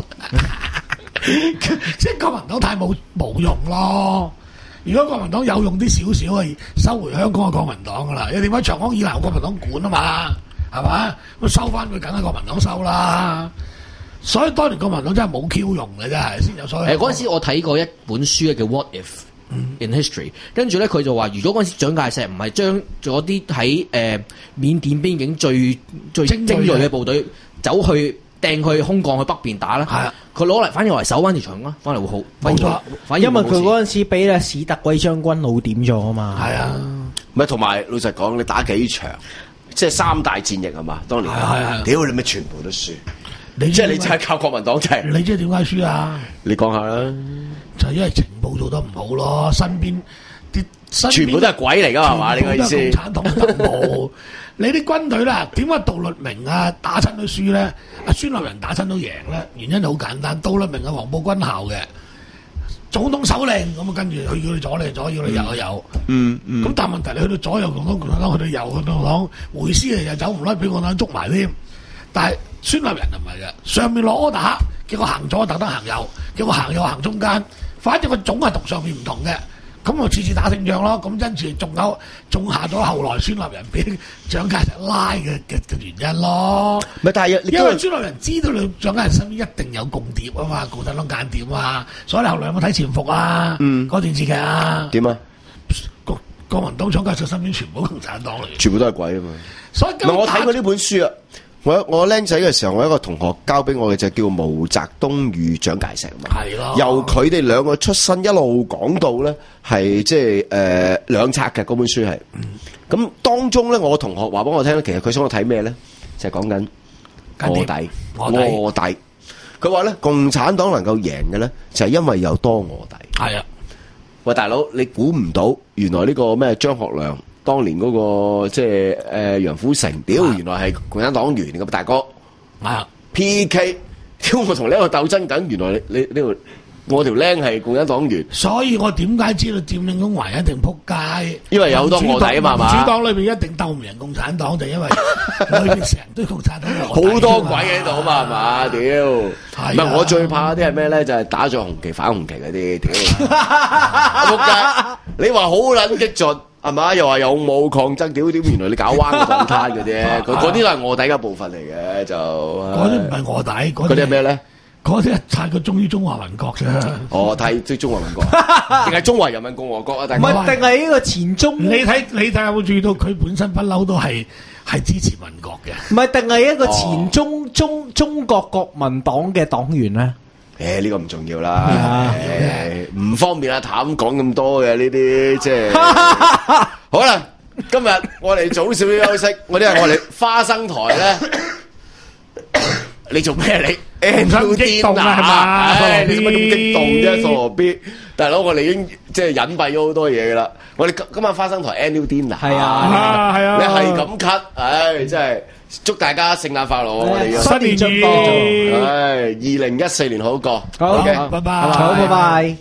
即係國民黨太冇冇用咯。如果國民黨有用啲少少，係收回香港嘅國民黨噶啦，因為點解長江以南國民黨管啊嘛，係嘛？咁收翻佢，梗係國民黨收啦。所以當年國民黨真係冇 Q 用嘅，真係先有所謂。 誒嗰陣時我睇過一本書咧，叫《What If in History》，跟住咧佢就話，如果嗰陣時蔣介石唔係將咗啲喺誒緬甸邊境最最精鋭嘅部隊走去掟去空降去北邊打啦，佢攞嚟反而嚟守翻條長江，翻嚟會好。 冇錯， 反而因為佢嗰陣時俾阿史特威將軍老點咗啊嘛。 係啊， 唔係同埋老實講，你打幾場，即係三大戰役係嘛？當年係屌你咪全部都輸， 你即係你真係靠國民黨就係。 你知點解輸啊？ 你講下啦。 就係因為情報做得唔好咯，身邊啲全部都係鬼嚟㗎係嘛？你個意思？ 共產黨特務，你啲軍隊啦，點解杜律明啊打親都輸咧？阿孫立人打親都贏咧？原因就好簡單，杜律明係黃埔軍校嘅總統手令，咁啊跟住佢要你左你左，要你右你右。 嗯嗯。 咁但係問題你去到左右共產共產黨，去到右共產黨，回師又走唔甩，俾共產黨捉埋添。但係孫立人就唔係嘅，上面落 order，叫我行左特登行右，叫我行右行中間，反正個種係同上面唔同嘅。咁我次次打勝仗咯，咁跟住仲有種下咗後來孫立人俾蔣介石拉嘅嘅嘅原因咯。 唔係，但係因為孫立人知道你蔣介石身邊一定有共諜啊嘛，共產黨間諜啊，所以你後來有冇睇潛伏啊？嗯，嗰電視劇啊？ 點啊？ 國國民黨蔣介石身邊全部共產黨嚟， 全部都係鬼啊嘛！ 所以唔係我睇過呢本書啊。我我僆仔嘅時候，我一個同學交俾我嘅就叫毛澤東與蔣介石嘛。 係咯。 由佢哋兩個出身一路講到咧，係即係誒兩冊嘅嗰本書係。咁、嗯、當中咧，我同學話俾我聽咧，其實佢想我睇咩咧，就係講緊臥底。臥底。佢話咧，共產黨能夠贏嘅咧，就係因為有多臥底。 係啊。喂， 大佬，你估唔到原來呢個咩張學良？當年嗰、那個即係誒楊虎城，屌、呃、原來係共產黨員咁大哥， 啊 P K， 屌我同你一個鬥爭緊，原來你你呢個我條僆係共產黨員， 所以我點解知道佔領中環一定撲街？ 因為有好多臥底啊嘛， 民主黨裏邊一定鬥唔贏共產黨，就因為裏邊成堆共產黨好多鬼喺度啊嘛，係嘛？屌，唔係我最怕啲係咩咧？就係、是、打咗紅旗反紅旗嗰啲，屌撲街！你話好撚激進。係嘛？又話有冇抗爭？屌屌！原來你搞彎個檔攤嘅啫，嗰嗰啲都係臥底嘅部分嚟嘅，就嗰啲唔係臥底， 嗰啲係咩咧？ 嗰啲係太過忠於中華民國啫。 哦，太即係中華民國，定係中華人民共和國啊？定係定係呢個前中？ 你睇你睇有冇注意到佢本身不嬲都係係支持民國嘅？ 唔係定係一個前中、哦、中中國國民黨嘅黨員咧？ 誒，呢、這個唔重要啦，唔、欸、方便阿譚講咁多嘅呢啲，即係好啦。今日我哋早少少休息，我啲係我哋花生台咧。你做咩你？唔想激動啊？係嘛？你做乜咁激動啫？傻羅 B， 大佬，我哋已經即係隱蔽咗好多嘢噶啦。我哋今今晚花生台 annual dinner 係啊係啊， 你係咁 cut， 唉，真係。祝大家聖誕快樂！我哋新年進步， 唉，二零一四年好過。 好嘅，拜拜。好，拜拜。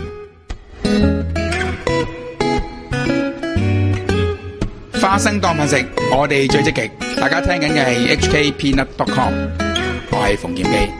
花生當飯食，我哋最積極。大家聽緊嘅係 H K Peanut dot com， 我係馮劍基。